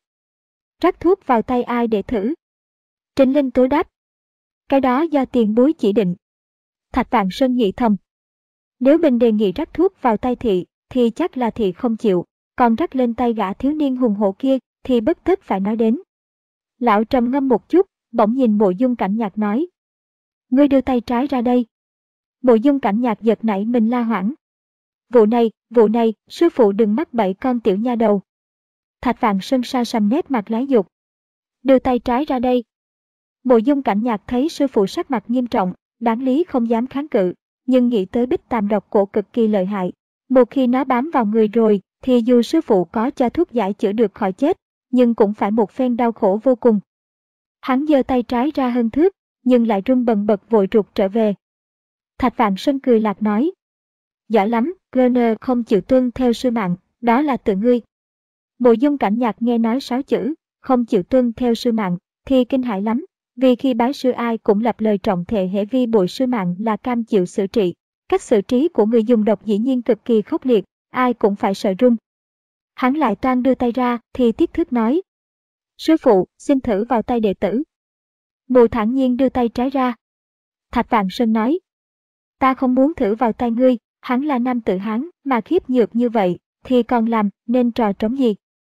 Rắc thuốc vào tay ai để thử? Trịnh Linh Tố đáp. Cái đó do tiền bối chỉ định. Thạch Vạn Sơn nghĩ thầm. Nếu mình đề nghị rắc thuốc vào tay thị, thì chắc là thị không chịu, còn rắc lên tay gã thiếu niên hùng hổ kia, thì bất tất phải nói đến. Lão trầm ngâm một chút, bỗng nhìn Mộ Dung Cảnh Nhạc nói. Ngươi đưa tay trái ra đây. Mộ Dung Cảnh Nhạc giật nảy mình la hoảng. Vụ này, vụ này, sư phụ đừng mắc bẫy con tiểu nha đầu. Thạch Vạn Sơn sa sầm nét mặt lái dục. Đưa tay trái ra đây. Mộ Dung Cảnh Nhạc thấy sư phụ sắc mặt nghiêm trọng, đáng lý không dám kháng cự, nhưng nghĩ tới Bích Tàm độc cổ cực kỳ lợi hại. Một khi nó bám vào người rồi, thì dù sư phụ có cho thuốc giải chữa được khỏi chết, nhưng cũng phải một phen đau khổ vô cùng. Hắn giơ tay trái ra hơn thước, nhưng lại run bần bật vội rụt trở về. Thạch Vạn Sơn cười lạc nói. Giỏi lắm, Werner không chịu tuân theo sư mạng, đó là tự ngươi. Mộ Dung Cảnh Nhạc nghe nói sáu chữ, không chịu tuân theo sư mạng, thì kinh hãi lắm, vì khi bái sư ai cũng lập lời trọng thệ hễ vi bội sư mạng là cam chịu xử trị. Cách xử trí của người dùng độc dĩ nhiên cực kỳ khốc liệt, ai cũng phải sợ run. Hắn lại toan đưa tay ra thì Tiết Thước nói. Sư phụ, xin thử vào tay đệ tử. Mộ thản nhiên đưa tay trái ra. Thạch Vạn Sơn nói. Ta không muốn thử vào tay ngươi, hắn là nam tử Hán mà khiếp nhược như vậy, thì còn làm nên trò trống gì?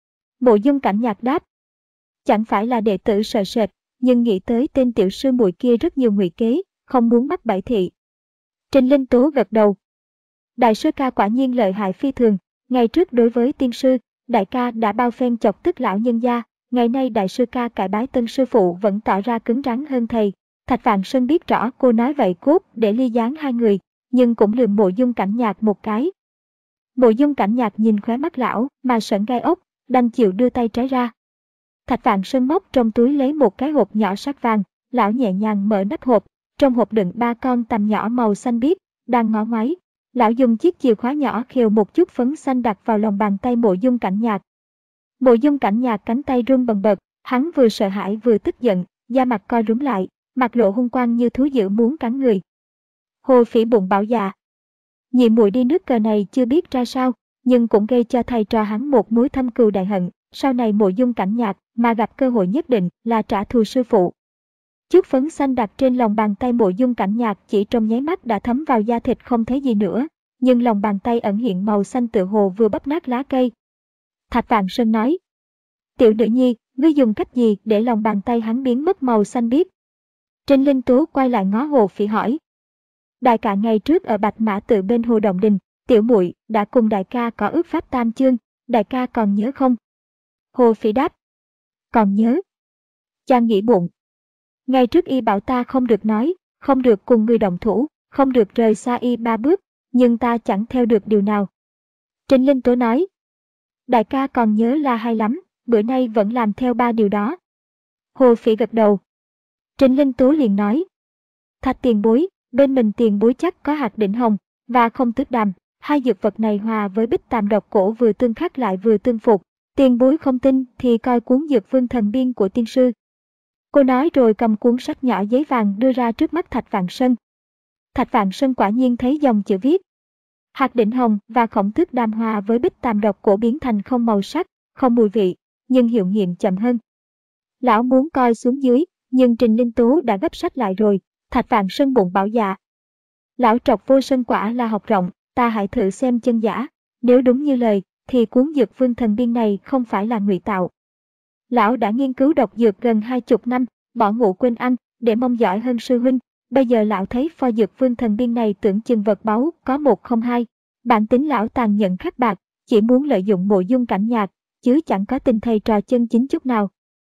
Mộ Dung Cảnh Nhạc đáp. Chẳng phải là đệ tử sợ sệt, nhưng nghĩ tới tên tiểu sư muội kia rất nhiều ngụy kế, không muốn mắc bẫy thị. Trình Linh Tố gật đầu. Đại sư ca quả nhiên lợi hại phi thường, ngày trước đối với tiên sư, đại ca đã bao phen chọc tức lão nhân gia, ngày nay đại sư ca cải bái tân sư phụ vẫn tỏ ra cứng rắn hơn thầy. Thạch Vạn Sơn biết rõ cô nói vậy cốt để ly gián hai người, nhưng cũng lườm Mộ Dung Cảnh Nhạc một cái. Mộ Dung Cảnh Nhạc nhìn khóe mắt lão mà sởn gai ốc, đành chịu đưa tay trái ra. Thạch Vạn Sơn móc trong túi lấy một cái hộp nhỏ sắc vàng, lão nhẹ nhàng mở nắp hộp, trong hộp đựng ba con tằm nhỏ màu xanh biếc, đang ngó ngoáy. Lão dùng chiếc chìa khóa nhỏ khều một chút phấn xanh đặt vào lòng bàn tay Mộ Dung Cảnh Nhạc. Mộ Dung Cảnh Nhạc cánh tay run bần bật, hắn vừa sợ hãi vừa tức giận, da mặt co rúm lại, mặt lộ hung quang như thú dữ muốn cắn người. Hồ Phỉ bụng bảo dạ. Nhị muội đi nước cờ này chưa biết ra sao, nhưng cũng gây cho thầy trò hắn một mối thâm cừu đại hận, sau này Mộ Dung Cảnh Nhạc mà gặp cơ hội nhất định là trả thù sư phụ. Chút phấn xanh đặt trên lòng bàn tay Mộ Dung Cảnh Nhạc chỉ trong nháy mắt đã thấm vào da thịt không thấy gì nữa, nhưng lòng bàn tay ẩn hiện màu xanh tựa hồ vừa bắp nát lá cây. Thạch Vạn Sơn nói. Tiểu nữ nhi, ngươi dùng cách gì để lòng bàn tay hắn biến mất màu xanh biếc? Trình Linh Tố quay lại ngó Hồ Phỉ hỏi. Đại ca ngày trước ở Bạch Mã Tự bên Hồ Động Đình, tiểu muội đã cùng đại ca có ước pháp tam chương, đại ca còn nhớ không? Hồ Phỉ đáp. Còn nhớ. Chàng nghĩ bụng. Ngày trước y bảo ta không được nói, không được cùng người động thủ, không được rời xa y ba bước, nhưng ta chẳng theo được điều nào. Trình Linh Tố nói. Đại ca còn nhớ là hay lắm, bữa nay vẫn làm theo ba điều đó. Hồ Phỉ gật đầu. Trình Linh Tố liền nói. Thạch tiền bối, bên mình tiền bối chắc có hạt đỉnh hồng và không tước đàm, hai dược vật này hòa với bích tàm độc cổ vừa tương khắc lại vừa tương phục. Tiền bối không tin thì coi cuốn Dược Vương Thần Biên của tiên sư. Cô nói rồi cầm cuốn sách nhỏ giấy vàng đưa ra trước mắt Thạch Vạn Sơn. Thạch Vạn Sơn quả nhiên thấy dòng chữ viết. Hạt đỉnh hồng và khổng tước đàm hòa với bích tàm độc cổ biến thành không màu sắc, không mùi vị, nhưng hiệu nghiệm chậm hơn. Lão muốn coi xuống dưới, nhưng Trình Linh Tố đã gấp sách lại rồi. Thạch Vạn Sơn bụng bảo dạ. Lão trọc vô sân quả là học rộng, ta hãy thử xem chân giả, nếu đúng như lời, thì cuốn Dược Vương Thần Biên này không phải là ngụy tạo. Lão đã nghiên cứu độc dược gần hai chục năm, bỏ ngủ quên ăn, để mong giỏi hơn sư huynh. Bây giờ lão thấy pho Dược Vương Thần Biên này tưởng chừng vật báu có một không hai. Bản tính lão tàn nhẫn khắc bạc, chỉ muốn lợi dụng Mộ Dung Cảnh Nhạc, chứ chẳng có tình thầy trò chân chính chút nào.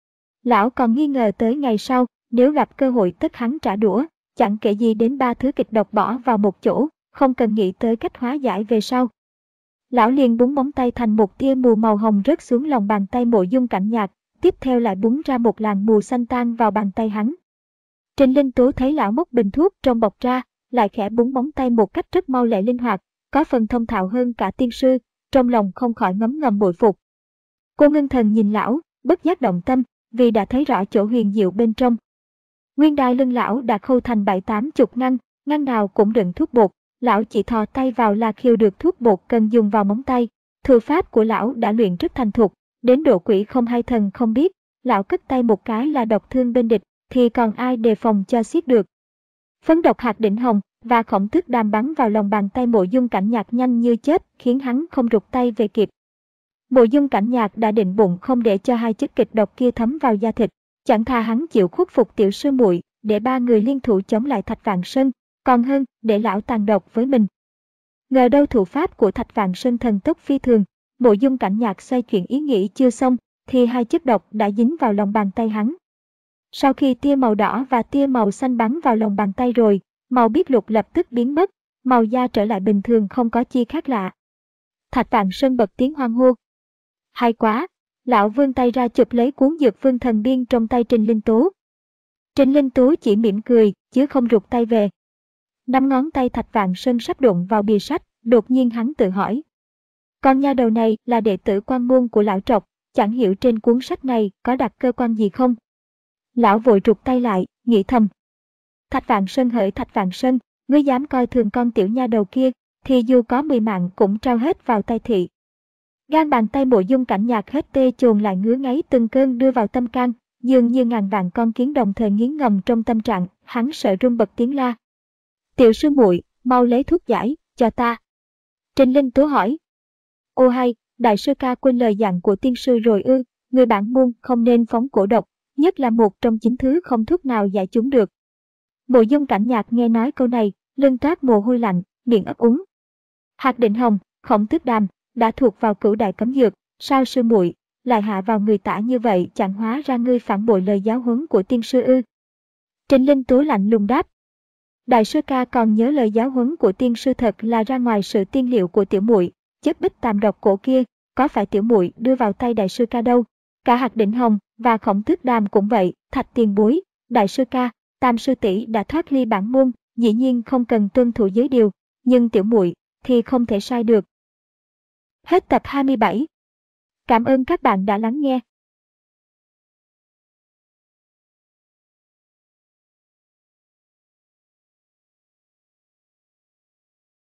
Lão còn nghi ngờ tới ngày sau, nếu gặp cơ hội tất hắn trả đũa, chẳng kể gì đến ba thứ kịch độc bỏ vào một chỗ, không cần nghĩ tới cách hóa giải về sau. Lão liền búng móng tay thành một tia mù màu hồng rớt xuống lòng bàn tay Mộ Dung Cảnh Nhạc, tiếp theo lại búng ra một làn mù xanh tan vào bàn tay hắn. Trình Linh Tố thấy lão móc bình thuốc trong bọc ra, lại khẽ búng móng tay một cách rất mau lẹ linh hoạt, có phần thông thạo hơn cả tiên sư, trong lòng không khỏi ngấm ngầm bội phục. Cô ngưng thần nhìn lão, bất giác động tâm, vì đã thấy rõ chỗ huyền diệu bên trong. Nguyên đai lưng lão đã khâu thành bảy tám chục ngăn, ngăn nào cũng đựng thuốc bột. Lão chỉ thò tay vào là khiêu được thuốc bột cần dùng vào móng tay. Thư pháp của lão đã luyện rất thành thục, đến độ quỷ không hay thần không biết. Lão cất tay một cái là độc thương bên địch, thì còn ai đề phòng cho xiết được. Phấn độc hạt đỉnh hồng và khổng tước đàm bắn vào lòng bàn tay Mộ Dung Cảnh Nhạc nhanh như chớp, khiến hắn không rụt tay về kịp. Mộ Dung Cảnh Nhạc đã định bụng không để cho hai chất kịch độc kia thấm vào da thịt, chẳng thà hắn chịu khuất phục tiểu sư muội để ba người liên thủ chống lại Thạch Vạn Sơn, còn hơn để lão tàn độc với mình. Ngờ đâu thủ pháp của Thạch Vạn Sơn thần tốc phi thường, Mộ Dung Cảnh Nhạc xoay chuyển ý nghĩ chưa xong, thì hai chất độc đã dính vào lòng bàn tay hắn. Sau khi tia màu đỏ và tia màu xanh bắn vào lòng bàn tay rồi, màu biếc lục lập tức biến mất, màu da trở lại bình thường không có chi khác lạ. Thạch Vạn Sơn bật tiếng hoan hô. Hay quá! Lão vươn tay ra chụp lấy cuốn Dược Vương Thần Biên trong tay Trình Linh Tố, Trình Linh Tú chỉ mỉm cười, chứ không rụt tay về. Năm ngón tay Thạch Vạn Sơn sắp đụng vào bìa sách, đột nhiên hắn tự hỏi. Con nha đầu này là đệ tử quan môn của lão trọc, chẳng hiểu trên cuốn sách này có đặt cơ quan gì không? Lão vội rụt tay lại, nghĩ thầm. Thạch Vạn Sơn hỡi Thạch Vạn Sơn, ngươi dám coi thường con tiểu nha đầu kia, thì dù có mười mạng cũng trao hết vào tay thị. Gan bàn tay Mộ Dung Cảnh Nhạc hết tê chồn lại ngứa ngáy từng cơn đưa vào tâm can, dường như ngàn vạn con kiến đồng thời nghiến ngầm trong tâm trạng, hắn sợ run bật tiếng la. Tiểu sư muội, mau lấy thuốc giải, cho ta. Trình Linh Tú hỏi. Ô hay, đại sư ca quên lời dặn của tiên sư rồi ư, người bản môn không nên phóng cổ độc, nhất là một trong chín thứ không thuốc nào giải chúng được. Mộ Dung Cảnh Nhạc nghe nói câu này, lưng toát mồ hôi lạnh, miệng ấp úng. Hạc Định Hồng, Khổng Tước Đàm đã thuộc vào cửu đại cấm dược, sao sư muội lại hạ vào người tả như vậy, chẳng hóa ra ngươi phản bội lời giáo huấn của tiên sư ư? Trình Linh Tú lạnh lùng đáp. Đại sư ca còn nhớ lời giáo huấn của tiên sư thật là ra ngoài sự tiên liệu của tiểu muội, chất bích tàm độc cổ kia, có phải tiểu muội đưa vào tay đại sư ca đâu? Cả Hạc Định Hồng và Khổng Tước Đàm cũng vậy, Thạch tiền bối, đại sư ca, Tam sư tỷ đã thoát ly bản môn, dĩ nhiên không cần tuân thủ giới điều, nhưng tiểu muội thì không thể sai được. Hết tập hai mươi bảy. Cảm ơn các bạn đã lắng nghe.